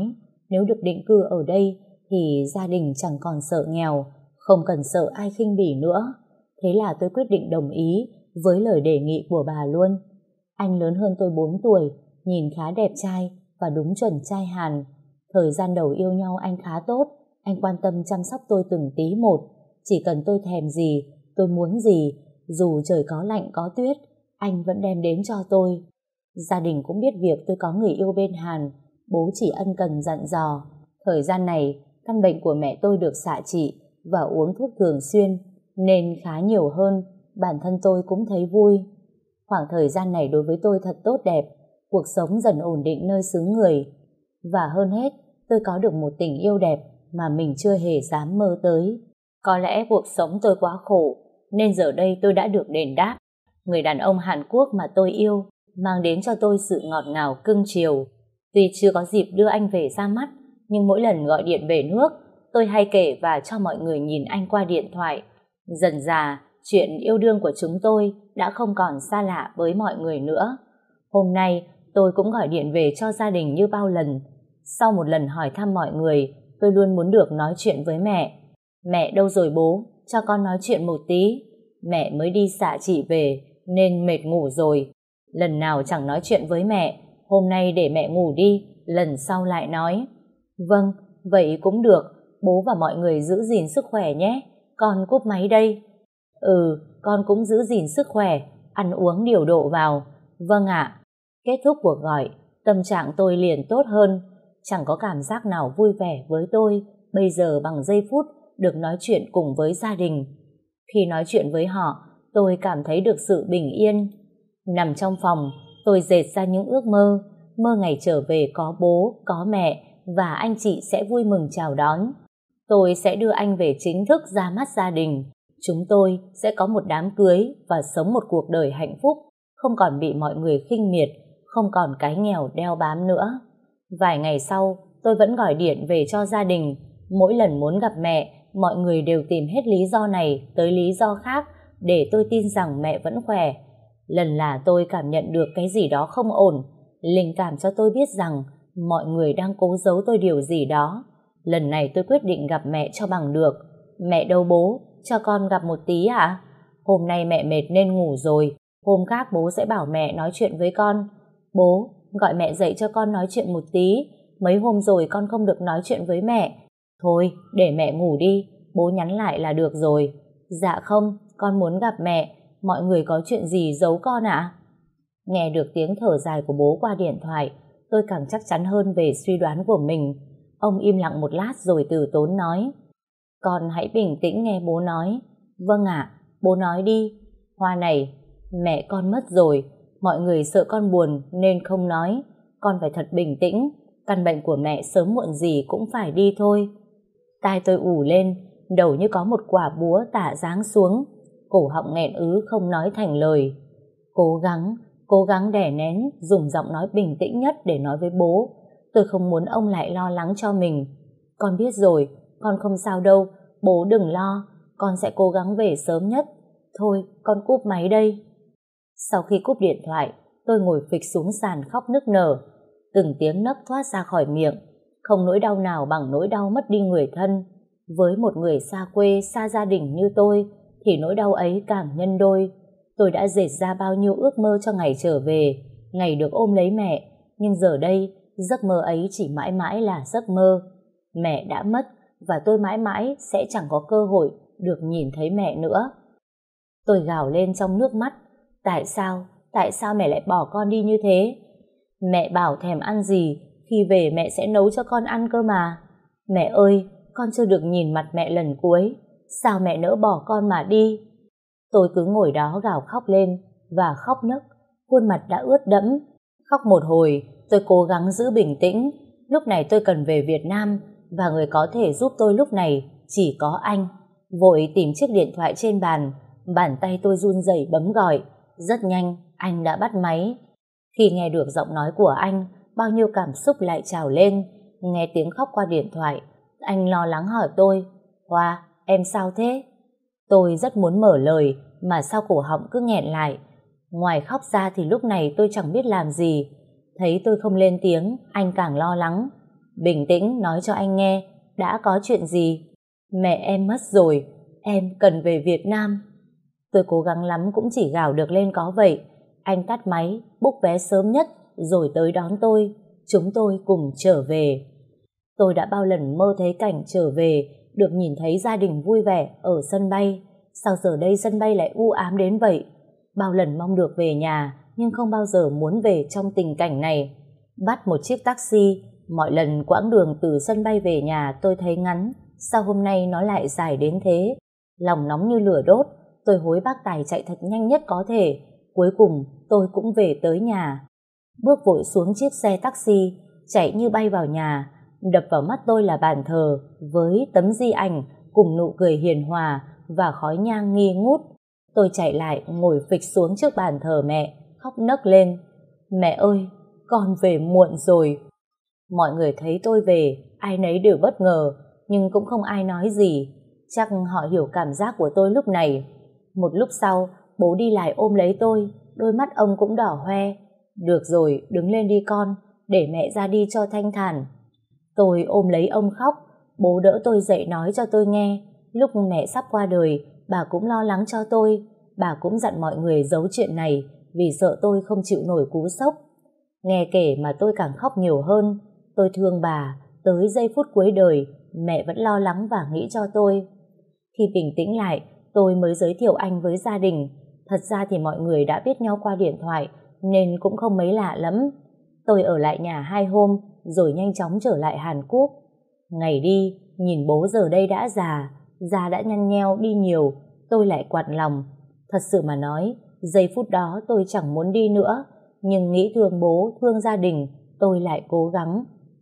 nếu được định cư ở đây thì gia đình chẳng còn sợ nghèo, không cần sợ ai khinh bỉ nữa. Thế là tôi quyết định đồng ý với lời đề nghị của bà luôn. Anh lớn hơn tôi bốn tuổi, nhìn khá đẹp trai và đúng chuẩn trai Hàn. Thời gian đầu yêu nhau anh khá tốt, anh quan tâm chăm sóc tôi từng tí một. Chỉ cần tôi thèm gì, tôi muốn gì, dù trời có lạnh có tuyết, anh vẫn đem đến cho tôi. Gia đình cũng biết việc tôi có người yêu bên Hàn, bố chỉ ân cần dặn dò. Thời gian này, căn bệnh của mẹ tôi được xạ trị và uống thuốc thường xuyên, nên khá nhiều hơn, bản thân tôi cũng thấy vui. Khoảng thời gian này đối với tôi thật tốt đẹp, cuộc sống dần ổn định nơi xứ người. Và hơn hết, tôi có được một tình yêu đẹp mà mình chưa hề dám mơ tới. Có lẽ cuộc sống tôi quá khổ, nên giờ đây tôi đã được đền đáp. Người đàn ông Hàn Quốc mà tôi yêu mang đến cho tôi sự ngọt ngào cưng chiều. Tuy chưa có dịp đưa anh về ra mắt, nhưng mỗi lần gọi điện về nước, tôi hay kể và cho mọi người nhìn anh qua điện thoại. Dần dà, chuyện yêu đương của chúng tôi đã không còn xa lạ với mọi người nữa. Hôm nay, tôi cũng gọi điện về cho gia đình như bao lần. Sau một lần hỏi thăm mọi người, tôi luôn muốn được nói chuyện với mẹ. Mẹ đâu rồi bố? Cho con nói chuyện một tí. Mẹ mới đi xạ trị về, nên mệt ngủ rồi. Lần nào chẳng nói chuyện với mẹ, hôm nay để mẹ ngủ đi, lần sau lại nói. Vâng, vậy cũng được, bố và mọi người giữ gìn sức khỏe nhé, con cúp máy đây. Ừ, con cũng giữ gìn sức khỏe, ăn uống điều độ vào. Vâng ạ. Kết thúc cuộc gọi, tâm trạng tôi liền tốt hơn, chẳng có cảm giác nào vui vẻ với tôi bây giờ bằng giây phút được nói chuyện cùng với gia đình. Khi nói chuyện với họ, tôi cảm thấy được sự bình yên. Nằm trong phòng, tôi dệt ra những ước mơ, mơ ngày trở về có bố, có mẹ và anh chị sẽ vui mừng chào đón. Tôi sẽ đưa anh về chính thức ra mắt gia đình. Chúng tôi sẽ có một đám cưới và sống một cuộc đời hạnh phúc, không còn bị mọi người khinh miệt, không còn cái nghèo đeo bám nữa. Vài ngày sau, tôi vẫn gọi điện về cho gia đình. Mỗi lần muốn gặp mẹ, mọi người đều tìm hết lý do này tới lý do khác để tôi tin rằng mẹ vẫn khỏe. Lần là tôi cảm nhận được cái gì đó không ổn, linh cảm cho tôi biết rằng mọi người đang cố giấu tôi điều gì đó. Lần này tôi quyết định gặp mẹ cho bằng được. Mẹ đâu bố? Cho con gặp một tí ạ? À? Hôm nay mẹ mệt nên ngủ rồi, hôm khác bố sẽ bảo mẹ nói chuyện với con. Bố, gọi mẹ dậy cho con nói chuyện một tí, mấy hôm rồi con không được nói chuyện với mẹ. Thôi, để mẹ ngủ đi, bố nhắn lại là được rồi. Dạ không, con muốn gặp mẹ, mọi người có chuyện gì giấu con ạ? À? Nghe được tiếng thở dài của bố qua điện thoại, tôi càng chắc chắn hơn về suy đoán của mình. Ông im lặng một lát rồi từ tốn nói. Con hãy bình tĩnh nghe bố nói. Vâng ạ, bố nói đi. Hoa này, mẹ con mất rồi, mọi người sợ con buồn nên không nói. Con phải thật bình tĩnh, căn bệnh của mẹ sớm muộn gì cũng phải đi thôi. Tai tôi ù lên, đầu như có một quả búa tả giáng xuống, cổ họng nghẹn ứ không nói thành lời. Cố gắng, cố gắng đè nén, dùng giọng nói bình tĩnh nhất để nói với bố. Tôi không muốn ông lại lo lắng cho mình. Con biết rồi, con không sao đâu, bố đừng lo, con sẽ cố gắng về sớm nhất. Thôi, con cúp máy đây. Sau khi cúp điện thoại, tôi ngồi phịch xuống sàn khóc nức nở. Từng tiếng nấc thoát ra khỏi miệng. Không nỗi đau nào bằng nỗi đau mất đi người thân. Với một người xa quê, xa gia đình như tôi, thì nỗi đau ấy càng nhân đôi. Tôi đã dệt ra bao nhiêu ước mơ cho ngày trở về, ngày được ôm lấy mẹ. Nhưng giờ đây, giấc mơ ấy chỉ mãi mãi là giấc mơ. Mẹ đã mất, và tôi mãi mãi sẽ chẳng có cơ hội được nhìn thấy mẹ nữa. Tôi gào lên trong nước mắt. Tại sao? Tại sao mẹ lại bỏ con đi như thế? Mẹ bảo thèm ăn gì, khi về mẹ sẽ nấu cho con ăn cơ mà. Mẹ ơi, con chưa được nhìn mặt mẹ lần cuối. Sao mẹ nỡ bỏ con mà đi? Tôi cứ ngồi đó gào khóc lên và khóc nấc, khuôn mặt đã ướt đẫm. Khóc một hồi, tôi cố gắng giữ bình tĩnh. Lúc này tôi cần về Việt Nam, và người có thể giúp tôi lúc này chỉ có anh. Vội tìm chiếc điện thoại trên bàn, bàn tay tôi run rẩy bấm gọi. Rất nhanh, anh đã bắt máy. Khi nghe được giọng nói của anh, bao nhiêu cảm xúc lại trào lên. Nghe tiếng khóc qua điện thoại, anh lo lắng hỏi tôi, Hoa, em sao thế? Tôi rất muốn mở lời, mà sao cổ họng cứ nghẹn lại. Ngoài khóc ra thì lúc này tôi chẳng biết làm gì. Thấy tôi không lên tiếng, anh càng lo lắng. Bình tĩnh nói cho anh nghe, đã có chuyện gì? Mẹ em mất rồi, em cần về Việt Nam. Tôi cố gắng lắm cũng chỉ gào được lên có vậy. Anh tắt máy, book vé sớm nhất rồi tới đón tôi. Chúng tôi cùng trở về. Tôi đã bao lần mơ thấy cảnh trở về, được nhìn thấy gia đình vui vẻ ở sân bay. Sao giờ đây sân bay lại u ám đến vậy? Bao lần mong được về nhà, nhưng không bao giờ muốn về trong tình cảnh này. Bắt một chiếc taxi, mọi lần quãng đường từ sân bay về nhà tôi thấy ngắn, sao hôm nay nó lại dài đến thế? Lòng nóng như lửa đốt, tôi hối bác tài chạy thật nhanh nhất có thể. Cuối cùng tôi cũng về tới nhà. Bước vội xuống chiếc xe taxi, chạy như bay vào nhà. Đập vào mắt tôi là bàn thờ với tấm di ảnh cùng nụ cười hiền hòa và khói nhang nghi ngút. Tôi chạy lại ngồi phịch xuống trước bàn thờ mẹ, khóc nấc lên. Mẹ ơi, con về muộn rồi. Mọi người thấy tôi về, ai nấy đều bất ngờ, nhưng cũng không ai nói gì. Chắc họ hiểu cảm giác của tôi lúc này. Một lúc sau, bố đi lại ôm lấy tôi, đôi mắt ông cũng đỏ hoe. Được rồi, đứng lên đi con, để mẹ ra đi cho thanh thản. Tôi ôm lấy ông khóc, bố đỡ tôi dậy nói cho tôi nghe. Lúc mẹ sắp qua đời, bà cũng lo lắng cho tôi. Bà cũng dặn mọi người giấu chuyện này vì sợ tôi không chịu nổi cú sốc. Nghe kể mà tôi càng khóc nhiều hơn. Tôi thương bà, tới giây phút cuối đời, mẹ vẫn lo lắng và nghĩ cho tôi. Khi bình tĩnh lại, tôi mới giới thiệu anh với gia đình. Thật ra thì mọi người đã biết nhau qua điện thoại, nên cũng không mấy lạ lắm. Tôi ở lại nhà hai hôm, rồi nhanh chóng trở lại Hàn Quốc. Ngày đi, nhìn bố giờ đây đã già, da đã nhăn nheo đi nhiều, tôi lại quặn lòng. Thật sự mà nói, giây phút đó tôi chẳng muốn đi nữa, nhưng nghĩ thương bố, thương gia đình, tôi lại cố gắng.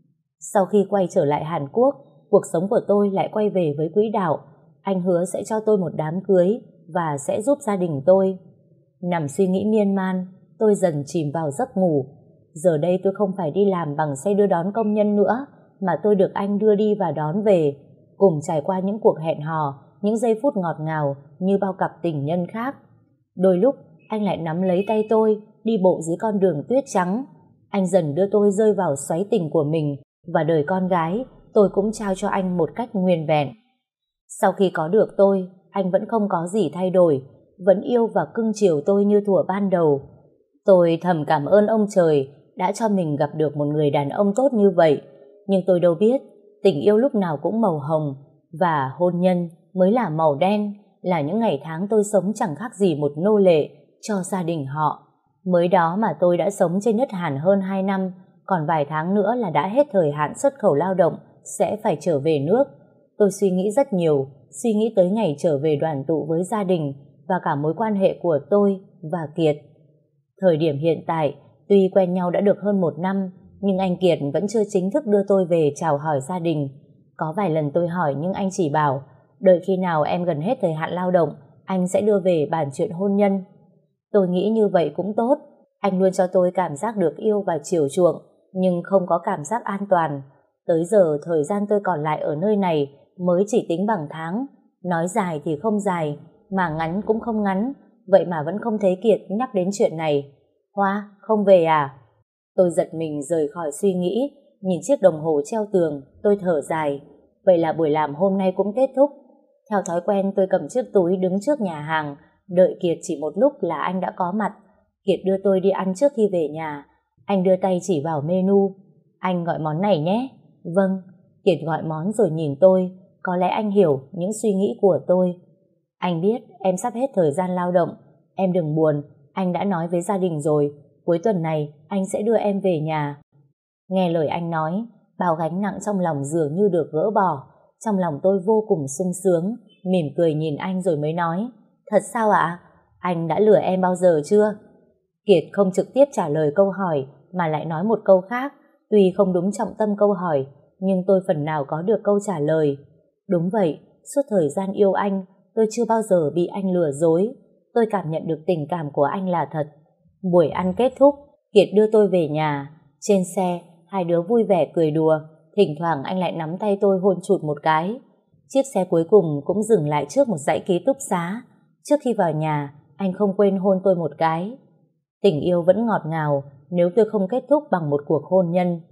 Sau khi quay trở lại Hàn Quốc, cuộc sống của tôi lại quay về với quỹ đạo. Anh hứa sẽ cho tôi một đám cưới và sẽ giúp gia đình tôi. Nằm suy nghĩ miên man, tôi dần chìm vào giấc ngủ. Giờ đây tôi không phải đi làm bằng xe đưa đón công nhân nữa, mà tôi được anh đưa đi và đón về, cùng trải qua những cuộc hẹn hò, những giây phút ngọt ngào như bao cặp tình nhân khác. Đôi lúc anh lại nắm lấy tay tôi, đi bộ dưới con đường tuyết trắng. Anh dần đưa tôi rơi vào xoáy tình của mình, và đời con gái tôi cũng trao cho anh một cách nguyên vẹn. Sau khi có được tôi, anh vẫn không có gì thay đổi, vẫn yêu và cưng chiều tôi như thuở ban đầu. Tôi thầm cảm ơn ông trời đã cho mình gặp được một người đàn ông tốt như vậy. Nhưng tôi đâu biết, tình yêu lúc nào cũng màu hồng, và hôn nhân mới là màu đen, là những ngày tháng tôi sống chẳng khác gì một nô lệ cho gia đình họ. Mới đó mà tôi đã sống trên đất Hàn hơn hai năm, còn vài tháng nữa là đã hết thời hạn xuất khẩu lao động, sẽ phải trở về nước. Tôi suy nghĩ rất nhiều, suy nghĩ tới ngày trở về đoàn tụ với gia đình và cả mối quan hệ của tôi và Kiệt. Thời điểm hiện tại, tuy quen nhau đã được hơn một năm, nhưng anh Kiệt vẫn chưa chính thức đưa tôi về chào hỏi gia đình. Có vài lần tôi hỏi nhưng anh chỉ bảo, đợi khi nào em gần hết thời hạn lao động, anh sẽ đưa về bàn chuyện hôn nhân. Tôi nghĩ như vậy cũng tốt, anh luôn cho tôi cảm giác được yêu và chiều chuộng, nhưng không có cảm giác an toàn. Tới giờ thời gian tôi còn lại ở nơi này mới chỉ tính bằng tháng, nói dài thì không dài, mà ngắn cũng không ngắn, vậy mà vẫn không thấy Kiệt nhắc đến chuyện này. Hoa, không về à? Tôi giật mình rời khỏi suy nghĩ, nhìn chiếc đồng hồ treo tường, tôi thở dài. Vậy là buổi làm hôm nay cũng kết thúc. Theo thói quen tôi cầm chiếc túi đứng trước nhà hàng, đợi Kiệt chỉ một lúc là anh đã có mặt. Kiệt đưa tôi đi ăn trước khi về nhà. Anh đưa tay chỉ vào menu. Anh gọi món này nhé. Vâng. Kiệt gọi món rồi nhìn tôi. Có lẽ anh hiểu những suy nghĩ của tôi. Anh biết em sắp hết thời gian lao động. Em đừng buồn, anh đã nói với gia đình rồi. Cuối tuần này anh sẽ đưa em về nhà. Nghe lời anh nói, bao gánh nặng trong lòng dường như được gỡ bỏ. Trong lòng tôi vô cùng sung sướng, mỉm cười nhìn anh rồi mới nói. Thật sao ạ? Anh đã lừa em bao giờ chưa? Kiệt không trực tiếp trả lời câu hỏi mà lại nói một câu khác. Tuy không đúng trọng tâm câu hỏi, nhưng tôi phần nào có được câu trả lời. Đúng vậy, suốt thời gian yêu anh, tôi chưa bao giờ bị anh lừa dối. Tôi cảm nhận được tình cảm của anh là thật. Buổi ăn kết thúc, Kiệt đưa tôi về nhà. Trên xe, hai đứa vui vẻ cười đùa. Thỉnh thoảng anh lại nắm tay tôi hôn chụt một cái. Chiếc xe cuối cùng cũng dừng lại trước một dãy ký túc xá. Trước khi vào nhà, anh không quên hôn tôi một cái. Tình yêu vẫn ngọt ngào nếu tôi không kết thúc bằng một cuộc hôn nhân.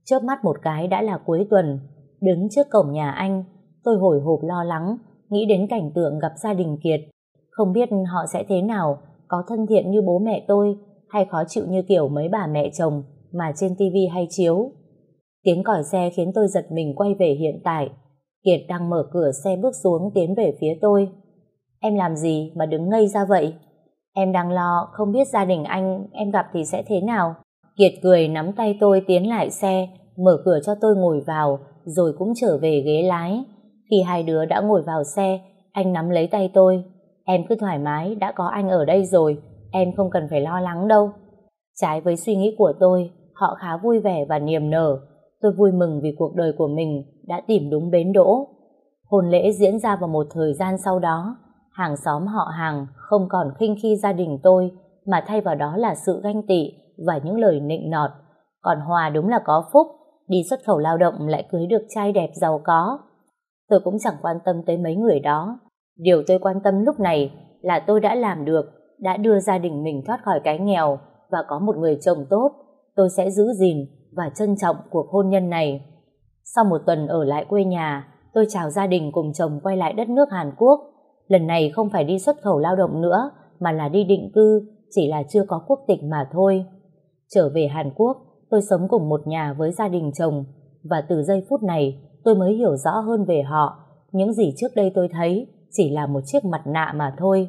Chớp mắt một cái đã là cuối tuần. Đứng trước cổng nhà anh, tôi hồi hộp lo lắng, nghĩ đến cảnh tượng gặp gia đình Kiệt. Không biết họ sẽ thế nào, có thân thiện như bố mẹ tôi, hay khó chịu như kiểu mấy bà mẹ chồng mà trên tivi hay chiếu. Tiếng còi xe khiến tôi giật mình quay về hiện tại. Kiệt đang mở cửa xe bước xuống tiến về phía tôi. Em làm gì mà đứng ngây ra vậy? Em đang lo không biết gia đình anh em gặp thì sẽ thế nào. Kiệt cười nắm tay tôi tiến lại xe, mở cửa cho tôi ngồi vào, rồi cũng trở về ghế lái. Khi hai đứa đã ngồi vào xe, anh nắm lấy tay tôi. Em cứ thoải mái, đã có anh ở đây rồi, em không cần phải lo lắng đâu. Trái với suy nghĩ của tôi, họ khá vui vẻ và niềm nở. Tôi vui mừng vì cuộc đời của mình đã tìm đúng bến đỗ. Hôn lễ diễn ra vào một thời gian sau đó. Hàng xóm họ hàng không còn khinh khi gia đình tôi, mà thay vào đó là sự ganh tị và những lời nịnh nọt. Còn Hòa đúng là có phúc, đi xuất khẩu lao động lại cưới được trai đẹp giàu có. Tôi cũng chẳng quan tâm tới mấy người đó. Điều tôi quan tâm lúc này là tôi đã làm được, đã đưa gia đình mình thoát khỏi cái nghèo và có một người chồng tốt. Tôi sẽ giữ gìn và trân trọng cuộc hôn nhân này. Sau một tuần ở lại quê nhà, tôi chào gia đình cùng chồng quay lại đất nước Hàn Quốc. Lần này không phải đi xuất khẩu lao động nữa, mà là đi định cư, chỉ là chưa có quốc tịch mà thôi. Trở về Hàn Quốc, tôi sống cùng một nhà với gia đình chồng, và từ giây phút này tôi mới hiểu rõ hơn về họ. Những gì trước đây tôi thấy chỉ là một chiếc mặt nạ mà thôi.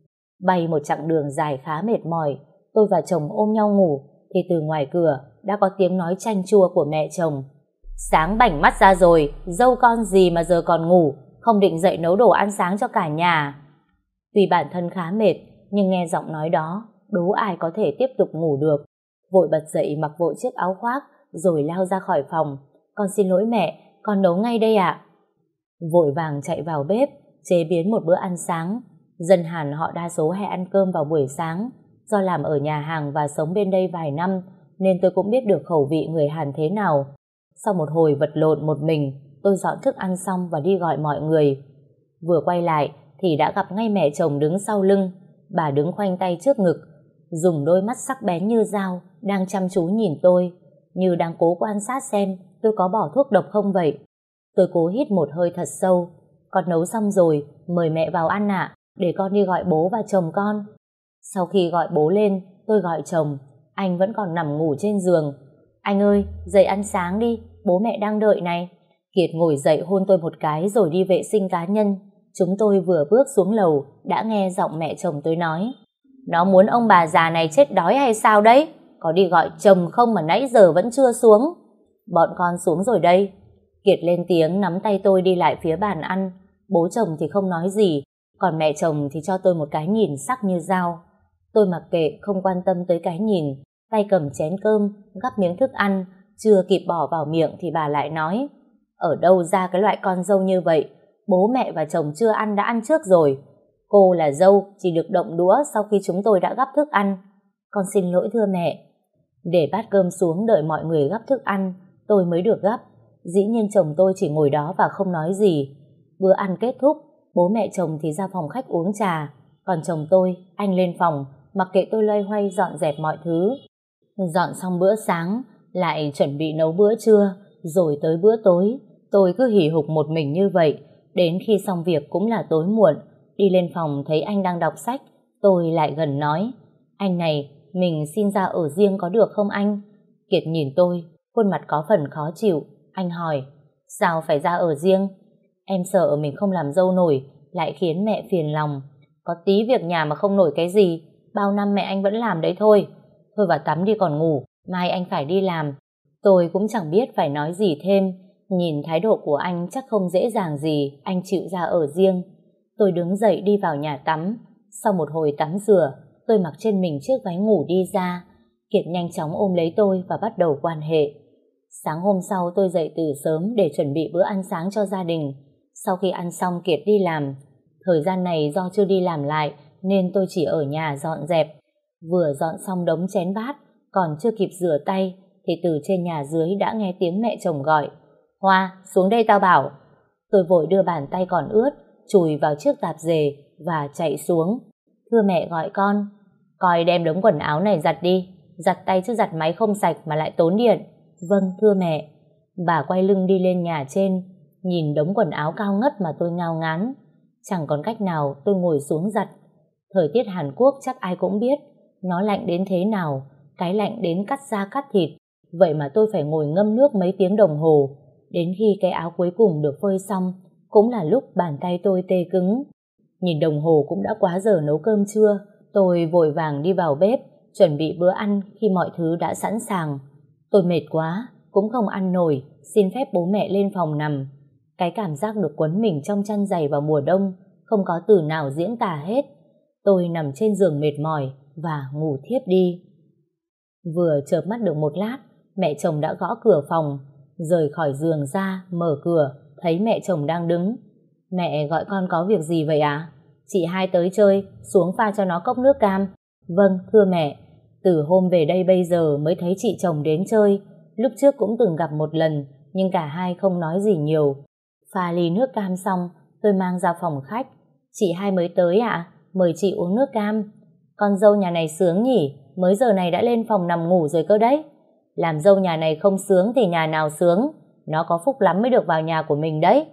Bay một chặng đường dài khá mệt mỏi, tôi và chồng ôm nhau ngủ, thì từ ngoài cửa đã có tiếng nói chanh chua của mẹ chồng. Sáng bảnh mắt ra rồi, dâu con gì mà giờ còn ngủ, không định dậy nấu đồ ăn sáng cho cả nhà. Tuy bản thân khá mệt, nhưng nghe giọng nói đó, đố ai có thể tiếp tục ngủ được. Vội bật dậy mặc vội chiếc áo khoác, rồi lao ra khỏi phòng. Con xin lỗi mẹ, con nấu ngay đây ạ. Vội vàng chạy vào bếp, chế biến một bữa ăn sáng. Dân Hàn họ đa số hay ăn cơm vào buổi sáng. Do làm ở nhà hàng và sống bên đây vài năm, nên tôi cũng biết được khẩu vị người Hàn thế nào. Sau một hồi vật lộn một mình, tôi dọn thức ăn xong và đi gọi mọi người. Vừa quay lại thì đã gặp ngay mẹ chồng đứng sau lưng. Bà đứng khoanh tay trước ngực, dùng đôi mắt sắc bén như dao, đang chăm chú nhìn tôi, như đang cố quan sát xem tôi có bỏ thuốc độc không vậy. Tôi cố hít một hơi thật sâu. Con nấu xong rồi, mời mẹ vào ăn ạ, để con đi gọi bố và chồng con. Sau khi gọi bố lên, tôi gọi chồng. Anh vẫn còn nằm ngủ trên giường. Anh ơi, dậy ăn sáng đi, bố mẹ đang đợi này. Kiệt ngồi dậy hôn tôi một cái rồi đi vệ sinh cá nhân. Chúng tôi vừa bước xuống lầu đã nghe giọng mẹ chồng tôi nói: nó muốn ông bà già này chết đói hay sao đấy? Có đi gọi chồng không mà nãy giờ vẫn chưa xuống? Bọn con xuống rồi đây. Kiệt lên tiếng nắm tay tôi đi lại phía bàn ăn. Bố chồng thì không nói gì, còn mẹ chồng thì cho tôi một cái nhìn sắc như dao. Tôi mặc kệ, không quan tâm tới cái nhìn, tay cầm chén cơm, gắp miếng thức ăn. Chưa kịp bỏ vào miệng thì bà lại nói: ở đâu ra cái loại con dâu như vậy? Bố mẹ và chồng chưa ăn đã ăn trước rồi. Cô là dâu chỉ được động đũa sau khi chúng tôi đã gắp thức ăn. Con xin lỗi thưa mẹ. Để bát cơm xuống đợi mọi người gắp thức ăn, tôi mới được gắp. Dĩ nhiên chồng tôi chỉ ngồi đó và không nói gì. Bữa ăn kết thúc, bố mẹ chồng thì ra phòng khách uống trà, còn chồng tôi, anh lên phòng, mặc kệ tôi loay hoay dọn dẹp mọi thứ. Dọn xong bữa sáng, lại chuẩn bị nấu bữa trưa, rồi tới bữa tối. Tôi cứ hì hục một mình như vậy, đến khi xong việc cũng là tối muộn. Đi lên phòng thấy anh đang đọc sách, tôi lại gần nói: anh này, mình xin ra ở riêng có được không anh? Kiệt nhìn tôi, khuôn mặt có phần khó chịu. Anh hỏi: sao phải ra ở riêng? Em sợ mình không làm dâu nổi, lại khiến mẹ phiền lòng. Có tí việc nhà mà không nổi cái gì, bao năm mẹ anh vẫn làm đấy thôi. Thôi vào tắm đi còn ngủ, mai anh phải đi làm. Tôi cũng chẳng biết phải nói gì thêm. Nhìn thái độ của anh chắc không dễ dàng gì anh chịu ra ở riêng. Tôi đứng dậy đi vào nhà tắm. Sau một hồi tắm rửa, tôi mặc trên mình chiếc váy ngủ đi ra. Kiệt nhanh chóng ôm lấy tôi và bắt đầu quan hệ. Sáng hôm sau tôi dậy từ sớm để chuẩn bị bữa ăn sáng cho gia đình. Sau khi ăn xong Kiệt đi làm. Thời gian này do chưa đi làm lại nên tôi chỉ ở nhà dọn dẹp. Vừa dọn xong đống chén bát, còn chưa kịp rửa tay thì từ trên nhà dưới đã nghe tiếng mẹ chồng gọi: Hoa, xuống đây tao bảo. Tôi vội đưa bàn tay còn ướt chùi vào chiếc tạp dề và chạy xuống. Thưa mẹ gọi con. Coi đem đống quần áo này giặt đi. Giặt tay chứ giặt máy không sạch mà lại tốn điện. Vâng, thưa mẹ. Bà quay lưng đi lên nhà trên, nhìn đống quần áo cao ngất mà tôi ngao ngán. Chẳng còn cách nào, tôi ngồi xuống giặt. Thời tiết Hàn Quốc chắc ai cũng biết, nó lạnh đến thế nào, cái lạnh đến cắt da cắt thịt. Vậy mà tôi phải ngồi ngâm nước mấy tiếng đồng hồ, đến khi cái áo cuối cùng được phơi xong, cũng là lúc bàn tay tôi tê cứng. Nhìn đồng hồ cũng đã quá giờ nấu cơm trưa, tôi vội vàng đi vào bếp, chuẩn bị bữa ăn khi mọi thứ đã sẵn sàng. Tôi mệt quá, cũng không ăn nổi, xin phép bố mẹ lên phòng nằm. Cái cảm giác được quấn mình trong chăn dày vào mùa đông, không có từ nào diễn tả hết. Tôi nằm trên giường mệt mỏi và ngủ thiếp đi. Vừa chợp mắt được một lát, mẹ chồng đã gõ cửa phòng. Rời khỏi giường ra, mở cửa, thấy mẹ chồng đang đứng. Mẹ gọi con có việc gì vậy à? Chị hai tới chơi, xuống pha cho nó cốc nước cam. Vâng, thưa mẹ. Từ hôm về đây bây giờ mới thấy chị chồng đến chơi. Lúc trước cũng từng gặp một lần, nhưng cả hai không nói gì nhiều. Pha ly nước cam xong, tôi mang ra phòng khách. Chị hai mới tới ạ? À? Mời chị uống nước cam. Con dâu nhà này sướng nhỉ, mới giờ này đã lên phòng nằm ngủ rồi cơ đấy. Làm dâu nhà này không sướng thì nhà nào sướng, nó có phúc lắm mới được vào nhà của mình đấy.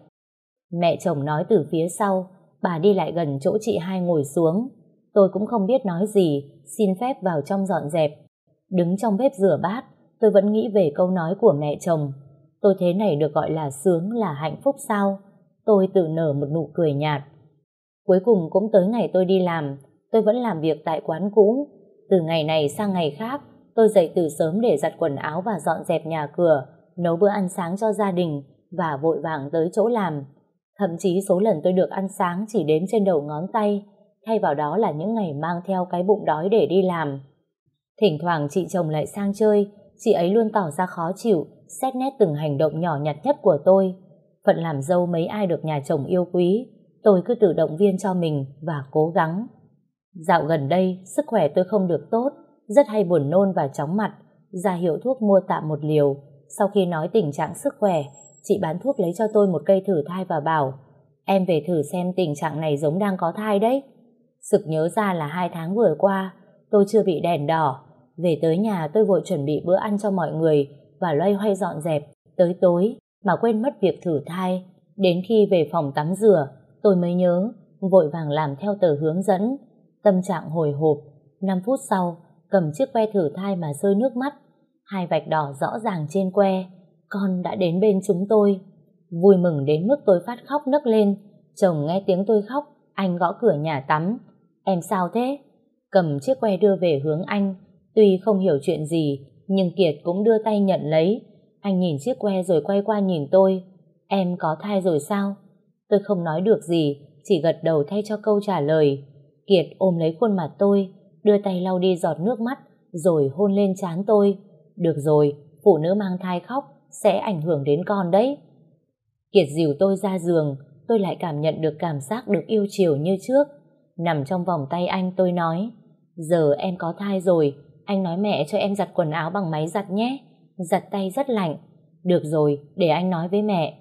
Mẹ chồng nói từ phía sau, bà đi lại gần chỗ chị hai ngồi xuống. Tôi cũng không biết nói gì, xin phép vào trong dọn dẹp. Đứng trong bếp rửa bát, tôi vẫn nghĩ về câu nói của mẹ chồng. Tôi thế này được gọi là sướng, là hạnh phúc sao? Tôi tự nở một nụ cười nhạt. Cuối cùng cũng tới ngày tôi đi làm, tôi vẫn làm việc tại quán cũ. Từ ngày này sang ngày khác, tôi dậy từ sớm để giặt quần áo và dọn dẹp nhà cửa, nấu bữa ăn sáng cho gia đình và vội vàng tới chỗ làm. Thậm chí số lần tôi được ăn sáng chỉ đếm trên đầu ngón tay, thay vào đó là những ngày mang theo cái bụng đói để đi làm. Thỉnh thoảng chị chồng lại sang chơi, chị ấy luôn tỏ ra khó chịu, xét nét từng hành động nhỏ nhặt nhất của tôi. Phận làm dâu mấy ai được nhà chồng yêu quý, tôi cứ tự động viên cho mình và cố gắng. Dạo gần đây, sức khỏe tôi không được tốt, rất hay buồn nôn và chóng mặt, ra hiệu thuốc mua tạm một liều. Sau khi nói tình trạng sức khỏe, chị bán thuốc lấy cho tôi một cây thử thai và bảo, em về thử xem tình trạng này giống đang có thai đấy. Sực nhớ ra là hai tháng vừa qua, tôi chưa bị đèn đỏ. Về tới nhà tôi vội chuẩn bị bữa ăn cho mọi người và loay hoay dọn dẹp, tới tối mà quên mất việc thử thai. Đến khi về phòng tắm rửa, tôi mới nhớ, vội vàng làm theo tờ hướng dẫn. Tâm trạng hồi hộp, năm phút sau, cầm chiếc que thử thai mà rơi nước mắt. Hai vạch đỏ rõ ràng trên que, con đã đến bên chúng tôi. Vui mừng đến mức tôi phát khóc nấc lên. Chồng nghe tiếng tôi khóc, anh gõ cửa nhà tắm. Em sao thế? Cầm chiếc que đưa về hướng anh. Tuy không hiểu chuyện gì, nhưng Kiệt cũng đưa tay nhận lấy. Anh nhìn chiếc que rồi quay qua nhìn tôi. Em có thai rồi sao? Tôi không nói được gì, chỉ gật đầu thay cho câu trả lời. Kiệt ôm lấy khuôn mặt tôi, đưa tay lau đi giọt nước mắt, rồi hôn lên trán tôi. Được rồi, phụ nữ mang thai khóc sẽ ảnh hưởng đến con đấy. Kiệt dìu tôi ra giường, tôi lại cảm nhận được cảm giác được yêu chiều như trước. Nằm trong vòng tay anh, tôi nói, giờ em có thai rồi, anh nói mẹ cho em giặt quần áo bằng máy giặt nhé, giặt tay rất lạnh. Được rồi, để anh nói với mẹ.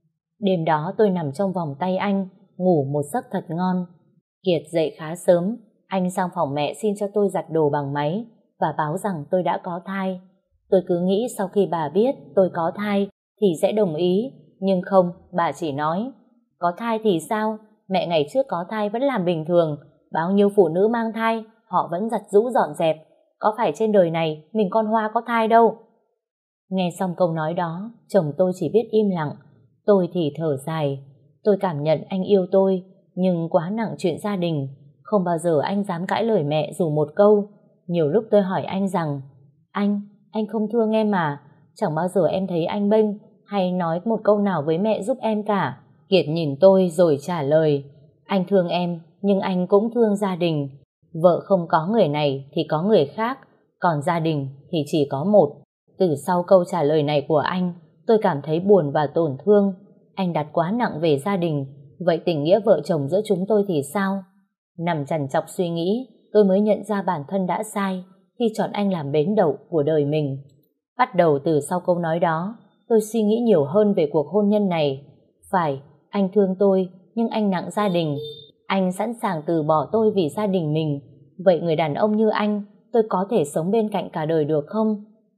Đêm đó tôi nằm trong vòng tay anh, ngủ một giấc thật ngon. Kiệt dậy khá sớm, anh sang phòng mẹ xin cho tôi giặt đồ bằng máy và báo rằng tôi đã có thai. Tôi cứ nghĩ sau khi bà biết tôi có thai thì sẽ đồng ý, nhưng không, bà chỉ nói, có thai thì sao, mẹ ngày trước có thai vẫn làm bình thường, bao nhiêu phụ nữ mang thai họ vẫn giặt giũ dọn dẹp, có phải trên đời này mình con Hoa có thai đâu. Nghe xong câu nói đó, chồng tôi chỉ biết im lặng, tôi thì thở dài. Tôi cảm nhận anh yêu tôi, nhưng quá nặng chuyện gia đình, không bao giờ anh dám cãi lời mẹ dù một câu. Nhiều lúc tôi hỏi anh rằng, anh, anh không thương em mà, chẳng bao giờ em thấy anh bênh hay nói một câu nào với mẹ giúp em cả. Kiệt nhìn tôi rồi trả lời, anh thương em, nhưng anh cũng thương gia đình. Vợ không có người này thì có người khác, còn gia đình thì chỉ có một. Từ sau câu trả lời này của anh, tôi cảm thấy buồn và tổn thương. Anh đặt quá nặng về gia đình, vậy tình nghĩa vợ chồng giữa chúng tôi thì sao? Nằm trằn trọc suy nghĩ, tôi mới nhận ra bản thân đã sai khi chọn anh làm bến đậu của đời mình. Bắt đầu từ sau câu nói đó, tôi suy nghĩ nhiều hơn về cuộc hôn nhân này. Phải, anh thương tôi, nhưng anh nặng gia đình. Anh sẵn sàng từ bỏ tôi vì gia đình mình. Vậy người đàn ông như anh, tôi có thể sống bên cạnh cả đời được không?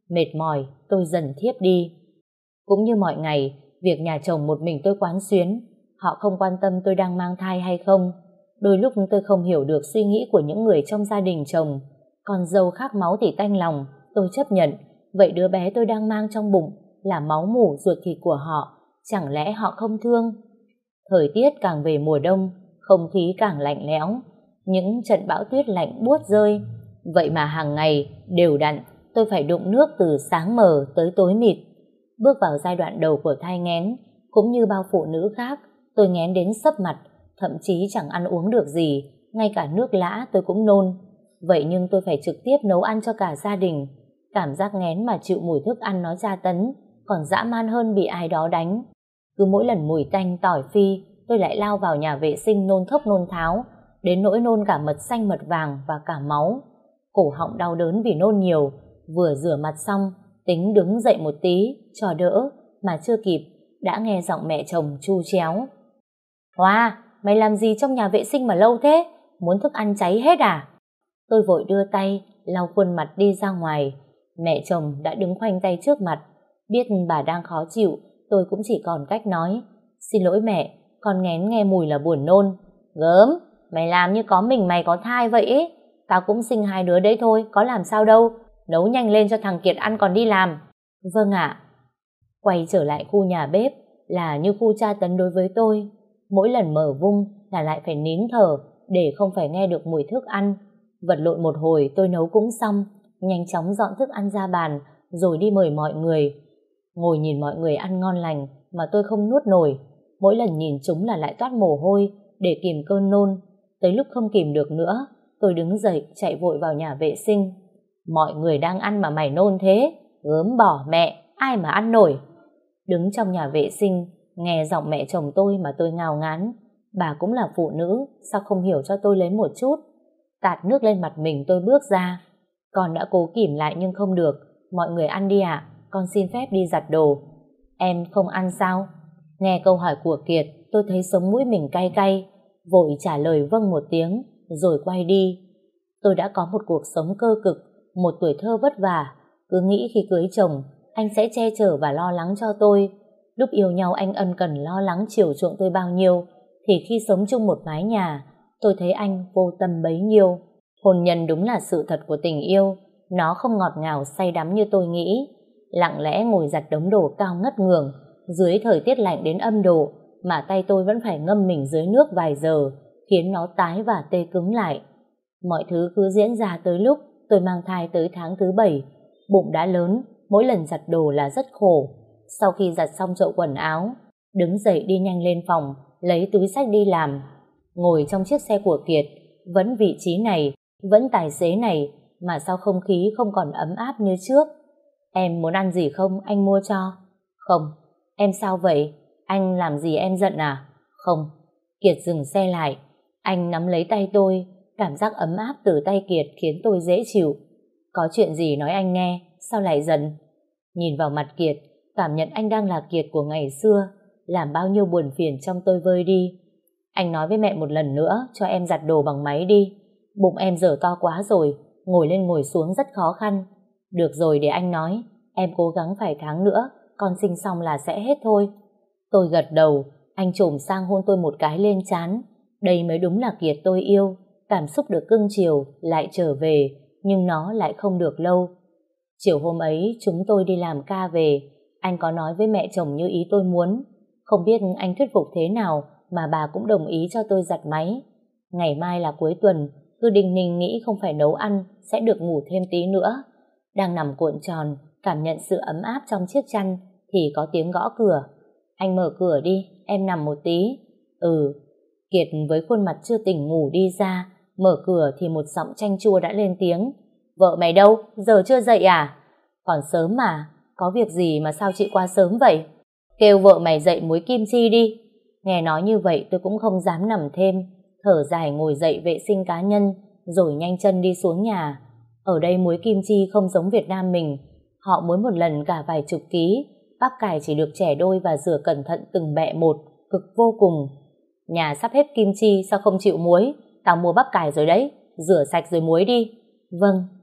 Mệt mỏi, tôi dần thiếp đi. Cũng như mọi ngày, việc nhà chồng một mình tôi quán xuyến. Họ không quan tâm tôi đang mang thai hay không. Đôi lúc tôi không hiểu được suy nghĩ của những người trong gia đình chồng. Con dâu khác máu thì tanh lòng, tôi chấp nhận. Vậy đứa bé tôi đang mang trong bụng là máu mủ ruột thịt của họ, chẳng lẽ họ không thương? Thời tiết càng về mùa đông, không khí càng lạnh lẽo, những trận bão tuyết lạnh buốt rơi. Vậy mà hàng ngày, đều đặn, tôi phải đụng nước từ sáng mờ tới tối mịt. Bước vào giai đoạn đầu của thai nghén, cũng như bao phụ nữ khác, tôi nghén đến sấp mặt, thậm chí chẳng ăn uống được gì, ngay cả nước lã tôi cũng nôn. Vậy nhưng tôi phải trực tiếp nấu ăn cho cả gia đình. Cảm giác nghén mà chịu mùi thức ăn nó tra tấn, còn dã man hơn bị ai đó đánh. Cứ mỗi lần mùi tanh tỏi phi, tôi lại lao vào nhà vệ sinh nôn thốc nôn tháo, đến nỗi nôn cả mật xanh mật vàng và cả máu. Cổ họng đau đớn vì nôn nhiều, vừa rửa mặt xong, tính đứng dậy một tí, cho đỡ, mà chưa kịp, đã nghe giọng mẹ chồng chu chéo. Hoa, mày làm gì trong nhà vệ sinh mà lâu thế? Muốn thức ăn cháy hết à? Tôi vội đưa tay, lau khuôn mặt đi ra ngoài. Mẹ chồng đã đứng khoanh tay trước mặt. Biết bà đang khó chịu, tôi cũng chỉ còn cách nói. Xin lỗi mẹ, con nghén nghe mùi là buồn nôn. Gớm, mày làm như có mình mày có thai vậy ấy. Tao cũng sinh hai đứa đấy thôi, có làm sao đâu. Nấu nhanh lên cho thằng Kiệt ăn còn đi làm. Vâng ạ. Quay trở lại khu nhà bếp là như khu tra tấn đối với tôi. Mỗi lần mở vung là lại phải nín thở để không phải nghe được mùi thức ăn. Vật lộn một hồi tôi nấu cũng xong, nhanh chóng dọn thức ăn ra bàn rồi đi mời mọi người. Ngồi nhìn mọi người ăn ngon lành mà tôi không nuốt nổi. Mỗi lần nhìn chúng là lại toát mồ hôi để kìm cơn nôn. Tới lúc không kìm được nữa, tôi đứng dậy chạy vội vào nhà vệ sinh. Mọi người đang ăn mà mày nôn thế? Gớm bỏ mẹ, ai mà ăn nổi. Đứng trong nhà vệ sinh, nghe giọng mẹ chồng tôi mà tôi ngao ngán. Bà cũng là phụ nữ, sao không hiểu cho tôi lấy một chút? Tạt nước lên mặt mình tôi bước ra. Con đã cố kìm lại nhưng không được. Mọi người ăn đi ạ, con xin phép đi giặt đồ. Em không ăn sao? Nghe câu hỏi của Kiệt, tôi thấy sống mũi mình cay cay, vội trả lời vâng một tiếng, rồi quay đi. Tôi đã có một cuộc sống cơ cực, một tuổi thơ vất vả, cứ nghĩ khi cưới chồng, anh sẽ che chở và lo lắng cho tôi. Lúc yêu nhau anh ân cần lo lắng chiều chuộng tôi bao nhiêu, thì khi sống chung một mái nhà, tôi thấy anh vô tâm bấy nhiêu. Hôn nhân đúng là sự thật của tình yêu, nó không ngọt ngào say đắm như tôi nghĩ. Lặng lẽ ngồi giặt đống đồ cao ngất ngường, dưới thời tiết lạnh đến âm độ, mà tay tôi vẫn phải ngâm mình dưới nước vài giờ, khiến nó tái và tê cứng lại. Mọi thứ cứ diễn ra tới lúc tôi mang thai tới tháng thứ bảy. Bụng đã lớn, mỗi lần giặt đồ là rất khổ. Sau khi giặt xong chậu quần áo, đứng dậy đi nhanh lên phòng, lấy túi xách đi làm. Ngồi trong chiếc xe của Kiệt, vẫn vị trí này, vẫn tài xế này, mà sao không khí không còn ấm áp như trước. Em muốn ăn gì không, anh mua cho. Không. Em sao vậy? Anh làm gì em giận à? Không. Kiệt dừng xe lại. Anh nắm lấy tay tôi, cảm giác ấm áp từ tay Kiệt khiến tôi dễ chịu. Có chuyện gì nói anh nghe, sao lại giận? Nhìn vào mặt Kiệt, cảm nhận anh đang là Kiệt của ngày xưa, làm bao nhiêu buồn phiền trong tôi vơi đi. Anh nói với mẹ một lần nữa cho em giặt đồ bằng máy đi. Bụng em giờ to quá rồi, ngồi lên ngồi xuống rất khó khăn. Được rồi, để anh nói, em cố gắng vài tháng nữa, con sinh xong là sẽ hết thôi. Tôi gật đầu, anh chồm sang hôn tôi một cái lên trán. Đây mới đúng là Kiệt tôi yêu, cảm xúc được cưng chiều lại trở về, nhưng nó lại không được lâu. Chiều hôm ấy chúng tôi đi làm ca về, anh có nói với mẹ chồng như ý tôi muốn. Không biết anh thuyết phục thế nào mà bà cũng đồng ý cho tôi giặt máy. Ngày mai là cuối tuần, cứ đinh ninh nghĩ không phải nấu ăn, sẽ được ngủ thêm tí nữa. Đang nằm cuộn tròn, cảm nhận sự ấm áp trong chiếc chăn, thì có tiếng gõ cửa. Anh mở cửa đi, em nằm một tí. Ừ. Kiệt với khuôn mặt chưa tỉnh ngủ đi ra, mở cửa thì một giọng chanh chua đã lên tiếng. Vợ mày đâu, giờ chưa dậy à? Còn sớm mà, có việc gì mà sao chị qua sớm vậy? Kêu vợ mày dậy muối kim chi đi. Nghe nói như vậy tôi cũng không dám nằm thêm, thở dài ngồi dậy vệ sinh cá nhân, rồi nhanh chân đi xuống nhà. Ở đây muối kim chi không giống Việt Nam mình, họ muối một lần cả vài chục ký, bắp cải chỉ được chẻ đôi và rửa cẩn thận từng bẹ một, cực vô cùng. Nhà sắp hết kim chi sao không chịu muối? Tao mua bắp cải rồi đấy, rửa sạch rồi muối đi. Vâng.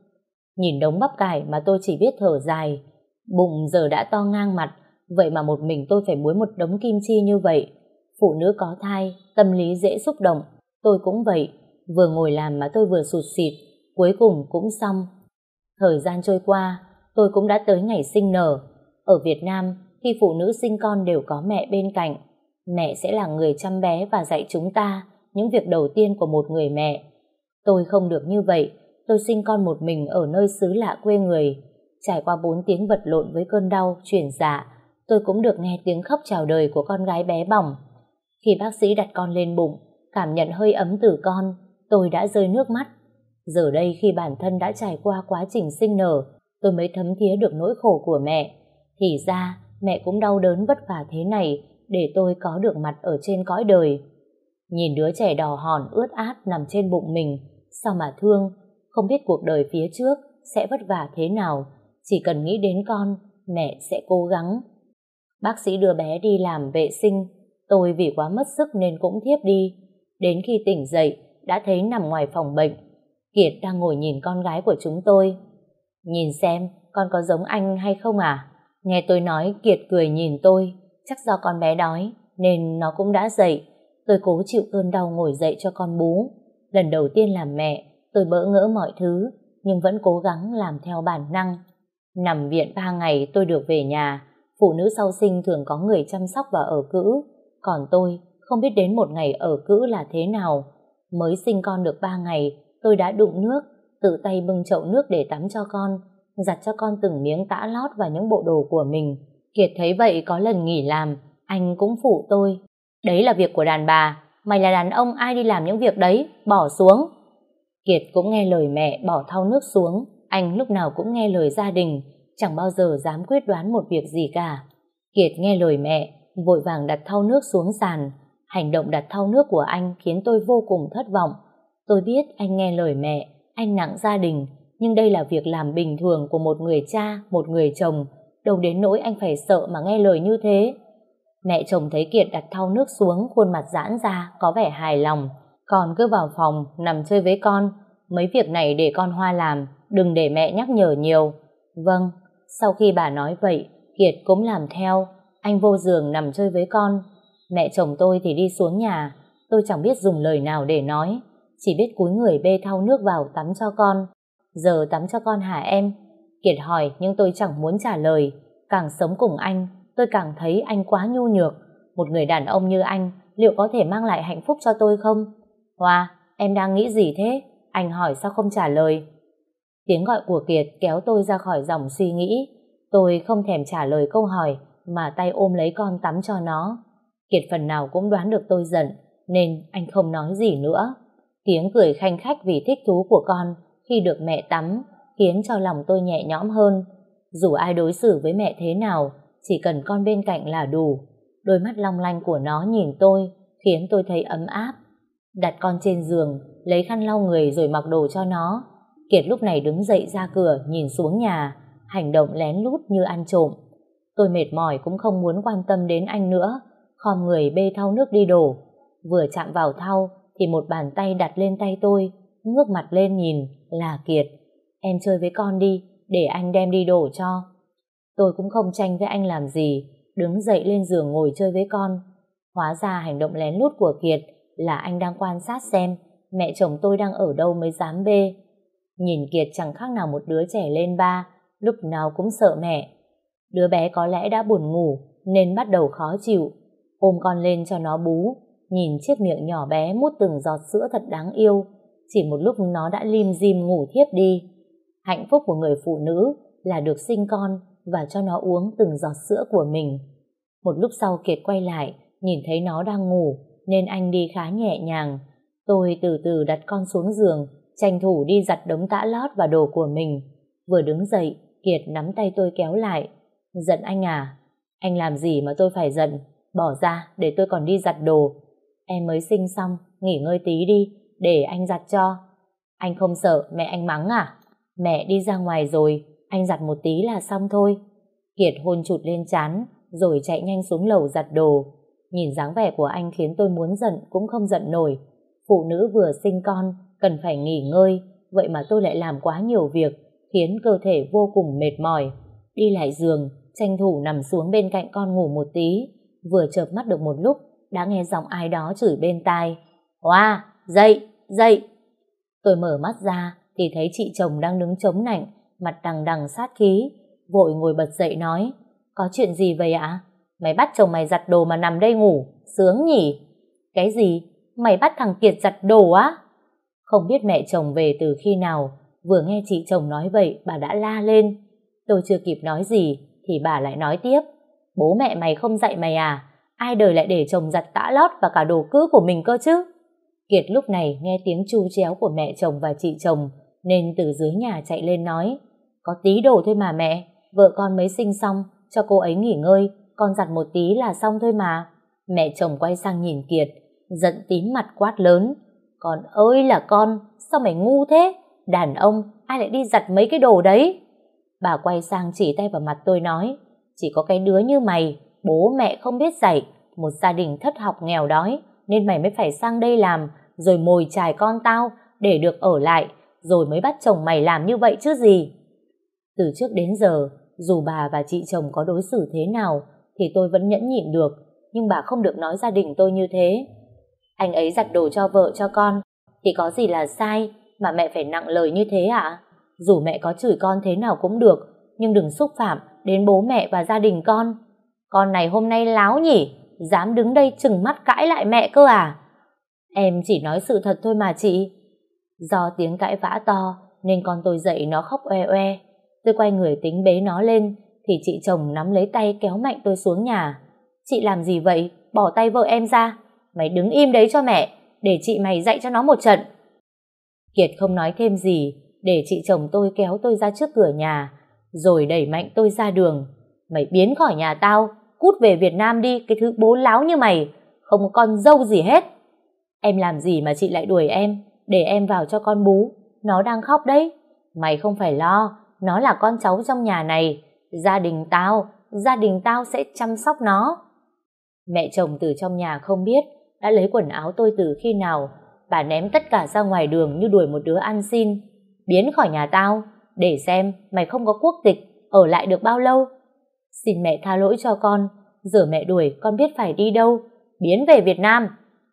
Nhìn đống bắp cải mà tôi chỉ biết thở dài. Bụng giờ đã to ngang mặt, vậy mà một mình tôi phải muối một đống kim chi như vậy. Phụ nữ có thai, tâm lý dễ xúc động. Tôi cũng vậy, vừa ngồi làm mà tôi vừa sụt sịt, cuối cùng cũng xong. Thời gian trôi qua, tôi cũng đã tới ngày sinh nở. Ở Việt Nam, khi phụ nữ sinh con đều có mẹ bên cạnh. Mẹ sẽ là người chăm bé và dạy chúng ta những việc đầu tiên của một người mẹ. Tôi không được như vậy, tôi sinh con một mình ở nơi xứ lạ quê người. Trải qua bốn tiếng vật lộn với cơn đau, chuyển dạ, tôi cũng được nghe tiếng khóc chào đời của con gái bé bỏng. Khi bác sĩ đặt con lên bụng, cảm nhận hơi ấm từ con, tôi đã rơi nước mắt. Giờ đây khi bản thân đã trải qua quá trình sinh nở, tôi mới thấm thía được nỗi khổ của mẹ. Thì ra, mẹ cũng đau đớn vất vả thế này để tôi có được mặt ở trên cõi đời. Nhìn đứa trẻ đỏ hòn ướt át nằm trên bụng mình, sao mà thương, không biết cuộc đời phía trước sẽ vất vả thế nào. Chỉ cần nghĩ đến con, mẹ sẽ cố gắng. Bác sĩ đưa bé đi làm vệ sinh, tôi vì quá mất sức nên cũng thiếp đi. Đến khi tỉnh dậy, đã thấy nằm ngoài phòng bệnh, Kiệt đang ngồi nhìn con gái của chúng tôi. Nhìn xem, con có giống anh hay không à? Nghe tôi nói, Kiệt cười nhìn tôi, chắc do con bé đói, nên nó cũng đã dậy. Tôi cố chịu cơn đau ngồi dậy cho con bú. Lần đầu tiên làm mẹ, tôi bỡ ngỡ mọi thứ, nhưng vẫn cố gắng làm theo bản năng. Nằm viện ba ngày tôi được về nhà. Phụ nữ sau sinh thường có người chăm sóc và ở cữ. Còn tôi không biết đến một ngày ở cữ là thế nào. Mới sinh con được ba ngày, tôi đã đụng nước, tự tay bưng chậu nước để tắm cho con, giặt cho con từng miếng tã lót và những bộ đồ của mình. Kiệt thấy vậy có lần nghỉ làm, anh cũng phụ tôi. Đấy là việc của đàn bà, mày là đàn ông ai đi làm những việc đấy, bỏ xuống. Kiệt cũng nghe lời mẹ bỏ thau nước xuống. Anh lúc nào cũng nghe lời gia đình, chẳng bao giờ dám quyết đoán một việc gì cả. Kiệt nghe lời mẹ, vội vàng đặt thau nước xuống sàn. Hành động đặt thau nước của anh khiến tôi vô cùng thất vọng. Tôi biết anh nghe lời mẹ, anh nặng gia đình, nhưng đây là việc làm bình thường của một người cha, một người chồng, đâu đến nỗi anh phải sợ mà nghe lời như thế. Mẹ chồng thấy Kiệt đặt thau nước xuống, khuôn mặt giãn ra, có vẻ hài lòng. Con cứ vào phòng, nằm chơi với con. Mấy việc này để con Hoa làm, đừng để mẹ nhắc nhở nhiều. Vâng, sau khi bà nói vậy, Kiệt cũng làm theo. Anh vô giường nằm chơi với con. Mẹ chồng tôi thì đi xuống nhà. Tôi chẳng biết dùng lời nào để nói, chỉ biết cúi người bê thau nước vào tắm cho con. Giờ tắm cho con hả em? Kiệt hỏi nhưng tôi chẳng muốn trả lời. Càng sống cùng anh, tôi càng thấy anh quá nhu nhược. Một người đàn ông như anh liệu có thể mang lại hạnh phúc cho tôi không? Hoa, em đang nghĩ gì thế? Anh hỏi sao không trả lời? Tiếng gọi của Kiệt kéo tôi ra khỏi dòng suy nghĩ. Tôi không thèm trả lời câu hỏi mà tay ôm lấy con tắm cho nó. Kiệt phần nào cũng đoán được tôi giận nên anh không nói gì nữa. Tiếng cười khanh khách vì thích thú của con khi được mẹ tắm khiến cho lòng tôi nhẹ nhõm hơn. Dù ai đối xử với mẹ thế nào, chỉ cần con bên cạnh là đủ. Đôi mắt long lanh của nó nhìn tôi khiến tôi thấy ấm áp. Đặt con trên giường, lấy khăn lau người rồi mặc đồ cho nó. Kiệt lúc này đứng dậy ra cửa nhìn xuống nhà, hành động lén lút như ăn trộm. Tôi mệt mỏi cũng không muốn quan tâm đến anh nữa, khom người bê thau nước đi đổ. Vừa chạm vào thau thì một bàn tay đặt lên tay tôi, ngước mặt lên nhìn là Kiệt. Em chơi với con đi, để anh đem đi đổ cho. Tôi cũng không tranh với anh làm gì, đứng dậy lên giường ngồi chơi với con. Hóa ra hành động lén lút của Kiệt là anh đang quan sát xem mẹ chồng tôi đang ở đâu mới dám bê. Nhìn Kiệt chẳng khác nào một đứa trẻ lên ba, lúc nào cũng sợ mẹ. Đứa bé có lẽ đã buồn ngủ nên bắt đầu khó chịu. Ôm con lên cho nó bú, nhìn chiếc miệng nhỏ bé mút từng giọt sữa thật đáng yêu. Chỉ một lúc nó đã lim dim ngủ thiếp đi. Hạnh phúc của người phụ nữ là được sinh con và cho nó uống từng giọt sữa của mình. Một lúc sau Kiệt quay lại, nhìn thấy nó đang ngủ nên anh đi khá nhẹ nhàng. Tôi từ từ đặt con xuống giường, tranh thủ đi giặt đống tã lót và đồ của mình. Vừa đứng dậy, Kiệt nắm tay tôi kéo lại. Giận anh à? Anh làm gì mà tôi phải giận? Bỏ ra để tôi còn đi giặt đồ. Em mới sinh xong, nghỉ ngơi tí đi, để anh giặt cho. Anh không sợ mẹ anh mắng à? Mẹ đi ra ngoài rồi, anh giặt một tí là xong thôi. Kiệt hôn chụt lên trán, rồi chạy nhanh xuống lầu giặt đồ. Nhìn dáng vẻ của anh khiến tôi muốn giận cũng không giận nổi. Phụ nữ vừa sinh con, cần phải nghỉ ngơi, vậy mà tôi lại làm quá nhiều việc, khiến cơ thể vô cùng mệt mỏi. Đi lại giường, tranh thủ nằm xuống bên cạnh con ngủ một tí. Vừa chợp mắt được một lúc, đã nghe giọng ai đó chửi bên tai. Hoa, dậy, dậy. Tôi mở mắt ra thì thấy chị chồng đang đứng chống nạnh, mặt đằng đằng sát khí. Vội ngồi bật dậy nói, có chuyện gì vậy ạ? Mày bắt chồng mày giặt đồ mà nằm đây ngủ, sướng nhỉ? Cái gì? Mày bắt thằng Kiệt giặt đồ á? Không biết mẹ chồng về từ khi nào, vừa nghe chị chồng nói vậy bà đã la lên. Tôi chưa kịp nói gì thì bà lại nói tiếp, bố mẹ mày không dạy mày à? Ai đời lại để chồng giặt tã lót và cả đồ cưới của mình cơ chứ? Kiệt lúc này nghe tiếng chu chéo của mẹ chồng và chị chồng nên từ dưới nhà chạy lên nói, có tí đồ thôi mà mẹ, vợ con mới sinh xong, cho cô ấy nghỉ ngơi, con giặt một tí là xong thôi mà. Mẹ chồng quay sang nhìn Kiệt, giận tím mặt quát lớn, con ơi là con, sao mày ngu thế? Đàn ông ai lại đi giặt mấy cái đồ đấy? Bà quay sang chỉ tay vào mặt tôi nói, chỉ có cái đứa như mày, bố mẹ không biết dạy, một gia đình thất học nghèo đói, nên mày mới phải sang đây làm, rồi mồi chài con tao để được ở lại, rồi mới bắt chồng mày làm như vậy chứ gì. Từ trước đến giờ, dù bà và chị chồng có đối xử thế nào thì tôi vẫn nhẫn nhịn được, nhưng bà không được nói gia đình tôi như thế. Anh ấy giặt đồ cho vợ cho con thì có gì là sai mà mẹ phải nặng lời như thế ạ? Dù mẹ có chửi con thế nào cũng được, nhưng đừng xúc phạm đến bố mẹ và gia đình con. Con này hôm nay láo nhỉ, dám đứng đây trừng mắt cãi lại mẹ cơ à? Em chỉ nói sự thật thôi mà chị. Do tiếng cãi vã to nên con tôi dậy nó khóc oe oe. Tôi quay người tính bế nó lên thì chị chồng nắm lấy tay kéo mạnh tôi xuống nhà. Chị làm gì vậy? Bỏ tay vợ em ra. Mày đứng im đấy cho mẹ, để chị mày dạy cho nó một trận. Kiệt không nói thêm gì, để chị chồng tôi kéo tôi ra trước cửa nhà, rồi đẩy mạnh tôi ra đường. Mày biến khỏi nhà tao, cút về Việt Nam đi, cái thứ bố láo như mày, không có con dâu gì hết. Em làm gì mà chị lại đuổi em, để em vào cho con bú, nó đang khóc đấy. Mày không phải lo, nó là con cháu trong nhà này, gia đình tao, gia đình tao sẽ chăm sóc nó. Mẹ chồng từ trong nhà không biết đã lấy quần áo tôi từ khi nào, bà ném tất cả ra ngoài đường như đuổi một đứa ăn xin. Biến khỏi nhà tao, để xem mày không có quốc tịch, ở lại được bao lâu. Xin mẹ tha lỗi cho con, giờ mẹ đuổi con biết phải đi đâu, biến về Việt Nam.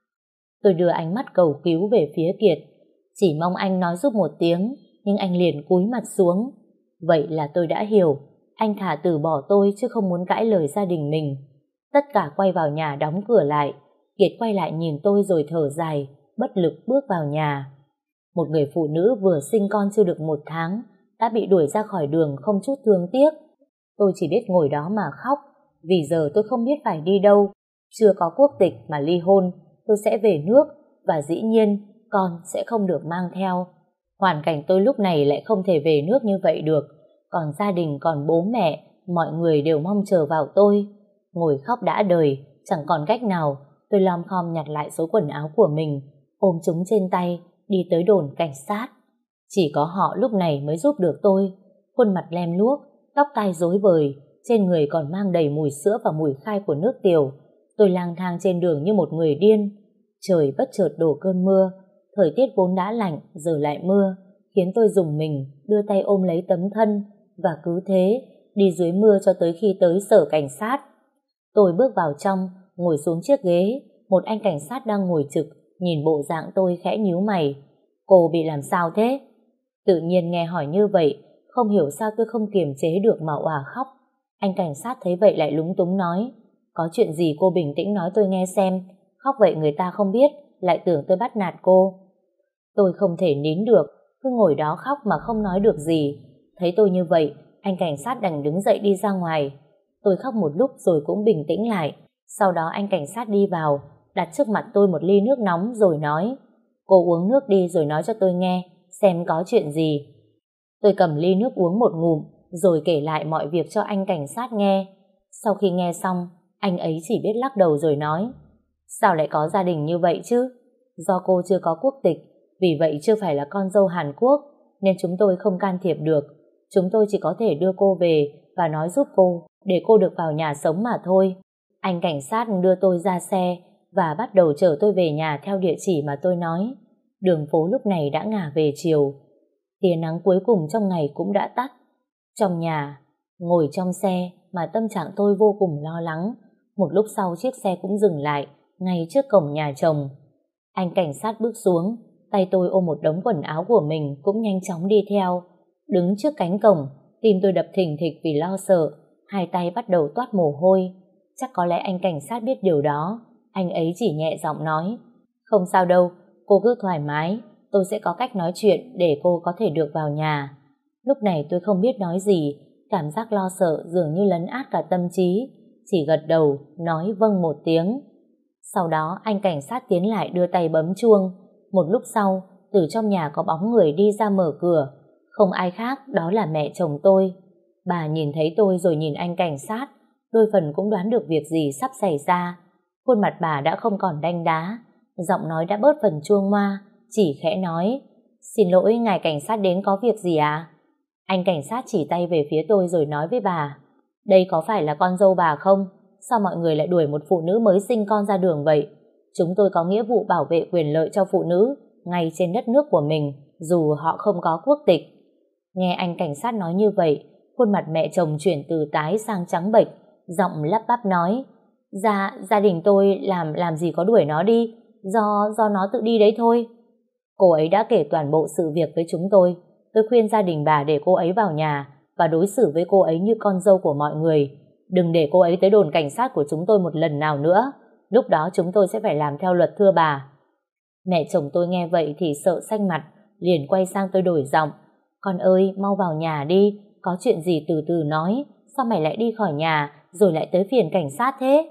Tôi đưa ánh mắt cầu cứu về phía Kiệt, chỉ mong anh nói giúp một tiếng, nhưng anh liền cúi mặt xuống. Vậy là tôi đã hiểu, anh thà từ bỏ tôi chứ không muốn cãi lời gia đình mình. Tất cả quay vào nhà đóng cửa lại. Kiệt quay lại nhìn tôi rồi thở dài, bất lực bước vào nhà. Một người phụ nữ vừa sinh con chưa được một tháng đã bị đuổi ra khỏi đường không chút thương tiếc. Tôi chỉ biết ngồi đó mà khóc, vì giờ tôi không biết phải đi đâu. Chưa có quốc tịch mà ly hôn, tôi sẽ về nước và dĩ nhiên con sẽ không được mang theo. Hoàn cảnh tôi lúc này lại không thể về nước như vậy được, còn gia đình, còn bố mẹ, mọi người đều mong chờ vào tôi. Ngồi khóc đã đời, chẳng còn cách nào, tôi lom khom nhặt lại số quần áo của mình, ôm chúng trên tay, đi tới đồn cảnh sát. Chỉ có họ lúc này mới giúp được tôi. Khuôn mặt lem luốc, tóc tai rối bời, trên người còn mang đầy mùi sữa và mùi khai của nước tiểu. Tôi lang thang trên đường như một người điên. Trời bất chợt đổ cơn mưa, thời tiết vốn đã lạnh giờ lại mưa, khiến tôi rùng mình đưa tay ôm lấy tấm thân và cứ thế đi dưới mưa cho tới khi tới sở cảnh sát. Tôi bước vào trong, ngồi xuống chiếc ghế. Một anh cảnh sát đang ngồi trực, nhìn bộ dạng tôi khẽ nhíu mày. Cô bị làm sao thế? Tự nhiên nghe hỏi như vậy, không hiểu sao tôi không kiềm chế được mà òa khóc. Anh cảnh sát thấy vậy lại lúng túng nói, có chuyện gì cô bình tĩnh nói tôi nghe xem, khóc vậy người ta không biết, lại tưởng tôi bắt nạt cô. Tôi không thể nín được, cứ ngồi đó khóc mà không nói được gì. Thấy tôi như vậy, anh cảnh sát đành đứng dậy đi ra ngoài. Tôi khóc một lúc rồi cũng bình tĩnh lại. Sau đó anh cảnh sát đi vào, đặt trước mặt tôi một ly nước nóng rồi nói, cô uống nước đi rồi nói cho tôi nghe, xem có chuyện gì. Tôi cầm ly nước uống một ngụm, rồi kể lại mọi việc cho anh cảnh sát nghe. Sau khi nghe xong, anh ấy chỉ biết lắc đầu rồi nói, sao lại có gia đình như vậy chứ? Do cô chưa có quốc tịch, vì vậy chưa phải là con dâu Hàn Quốc, nên chúng tôi không can thiệp được. Chúng tôi chỉ có thể đưa cô về và nói giúp cô, để cô được vào nhà sống mà thôi. Anh cảnh sát đưa tôi ra xe và bắt đầu chở tôi về nhà theo địa chỉ mà tôi nói. Đường phố lúc này đã ngả về chiều. tia nắng cuối cùng trong ngày cũng đã tắt. Trong nhà, ngồi trong xe mà tâm trạng tôi vô cùng lo lắng. Một lúc sau chiếc xe cũng dừng lại ngay trước cổng nhà chồng. Anh cảnh sát bước xuống, tay tôi ôm một đống quần áo của mình cũng nhanh chóng đi theo. Đứng trước cánh cổng, tim tôi đập thình thịch vì lo sợ, hai tay bắt đầu toát mồ hôi. Chắc có lẽ anh cảnh sát biết điều đó. Anh ấy chỉ nhẹ giọng nói: "Không sao đâu, cô cứ thoải mái, tôi sẽ có cách nói chuyện để cô có thể được vào nhà." Lúc này tôi không biết nói gì, cảm giác lo sợ dường như lấn át cả tâm trí, chỉ gật đầu nói vâng một tiếng. Sau đó anh cảnh sát tiến lại đưa tay bấm chuông. Một lúc sau, từ trong nhà có bóng người đi ra mở cửa, không ai khác đó là mẹ chồng tôi. Bà nhìn thấy tôi rồi nhìn anh cảnh sát, đôi phần cũng đoán được việc gì sắp xảy ra. Khuôn mặt bà đã không còn đanh đá, giọng nói đã bớt phần chua ngoa, chỉ khẽ nói: "Xin lỗi, ngài cảnh sát đến có việc gì à?" Anh cảnh sát chỉ tay về phía tôi rồi nói với bà: "Đây có phải là con dâu bà không? Sao mọi người lại đuổi một phụ nữ mới sinh con ra đường vậy? Chúng tôi có nghĩa vụ bảo vệ quyền lợi cho phụ nữ ngay trên đất nước của mình, dù họ không có quốc tịch." Nghe anh cảnh sát nói như vậy, khuôn mặt mẹ chồng chuyển từ tái sang trắng bệch, giọng lắp bắp nói: Gia, gia đình tôi làm làm gì có đuổi nó đi, do do nó tự đi đấy thôi." Cô ấy đã kể toàn bộ sự việc với chúng tôi. Tôi khuyên gia đình bà để cô ấy vào nhà và đối xử với cô ấy như con dâu của mọi người. Đừng để cô ấy tới đồn cảnh sát của chúng tôi một lần nào nữa. Lúc đó chúng tôi sẽ phải làm theo luật thưa bà. Mẹ chồng tôi nghe vậy thì sợ xanh mặt, liền quay sang tôi đổi giọng: "Con ơi, mau vào nhà đi, có chuyện gì từ từ nói, sao mày lại đi khỏi nhà rồi lại tới phiền cảnh sát thế?"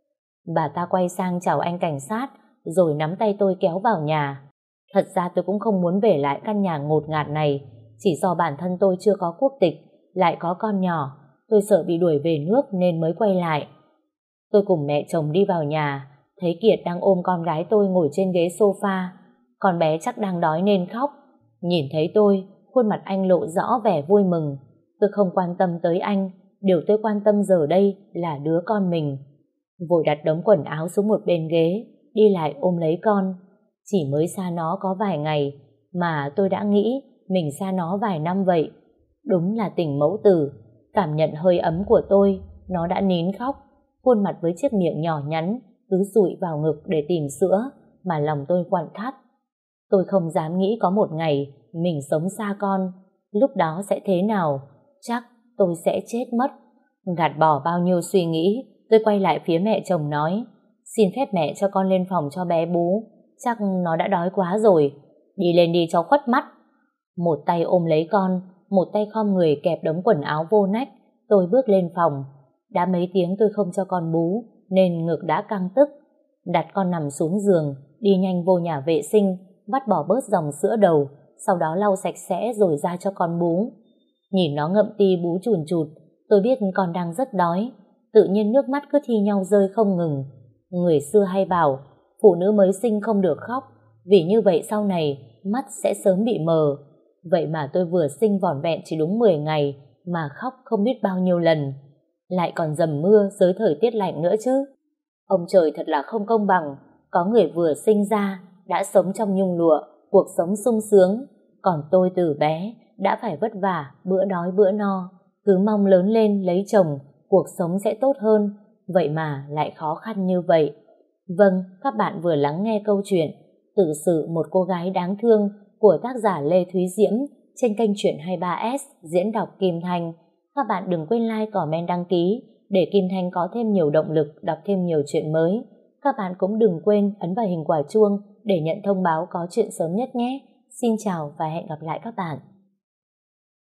Bà ta quay sang chào anh cảnh sát rồi nắm tay tôi kéo vào nhà. Thật ra tôi cũng không muốn về lại căn nhà ngột ngạt này, chỉ do bản thân tôi chưa có quốc tịch, lại có con nhỏ, tôi sợ bị đuổi về nước nên mới quay lại. Tôi cùng mẹ chồng đi vào nhà, thấy Kiệt đang ôm con gái tôi ngồi trên ghế sofa. Con bé chắc đang đói nên khóc. Nhìn thấy tôi, khuôn mặt anh lộ rõ vẻ vui mừng. Tôi không quan tâm tới anh, điều tôi quan tâm giờ đây là đứa con mình. Vội đặt đống quần áo xuống một bên ghế, đi lại ôm lấy con. Chỉ mới xa nó có vài ngày mà tôi đã nghĩ mình xa nó vài năm vậy. Đúng là tình mẫu tử. Cảm nhận hơi ấm của tôi, nó đã nín khóc, khuôn mặt với chiếc miệng nhỏ nhắn cứ dụi vào ngực để tìm sữa, mà lòng tôi quặn thắt. Tôi không dám nghĩ có một ngày mình sống xa con, lúc đó sẽ thế nào. Chắc tôi sẽ chết mất. Gạt bỏ bao nhiêu suy nghĩ, tôi quay lại phía mẹ chồng nói: "Xin phép mẹ cho con lên phòng cho bé bú, chắc nó đã đói quá rồi. Đi lên đi cho khuất mắt." Một tay ôm lấy con, một tay khom người kẹp đống quần áo vô nách, tôi bước lên phòng. Đã mấy tiếng tôi không cho con bú nên ngực đã căng tức. Đặt con nằm xuống giường, đi nhanh vô nhà vệ sinh, vắt bỏ bớt dòng sữa đầu, sau đó lau sạch sẽ rồi ra cho con bú. Nhìn nó ngậm ti bú chùn chụt, tôi biết con đang rất đói. Tự nhiên nước mắt cứ thi nhau rơi không ngừng. Người xưa hay bảo phụ nữ mới sinh không được khóc, vì như vậy sau này mắt sẽ sớm bị mờ. Vậy mà tôi vừa sinh vỏn vẹn chỉ đúng mười ngày mà khóc không biết bao nhiêu lần. Lại còn dầm mưa dưới thời tiết lạnh nữa chứ. Ông trời thật là không công bằng. Có người vừa sinh ra đã sống trong nhung lụa, cuộc sống sung sướng, còn tôi từ bé đã phải vất vả, bữa đói bữa no, cứ mong lớn lên lấy chồng cuộc sống sẽ tốt hơn, vậy mà lại khó khăn như vậy. Vâng, các bạn vừa lắng nghe câu chuyện Tự sự một cô gái đáng thương của tác giả Lê Thúy Diễm trên kênh Truyện hai mươi ba S diễn đọc Kim Thanh. Các bạn đừng quên like, comment, đăng ký để Kim Thanh có thêm nhiều động lực đọc thêm nhiều chuyện mới. Các bạn cũng đừng quên ấn vào hình quả chuông để nhận thông báo có chuyện sớm nhất nhé. Xin chào và hẹn gặp lại các bạn.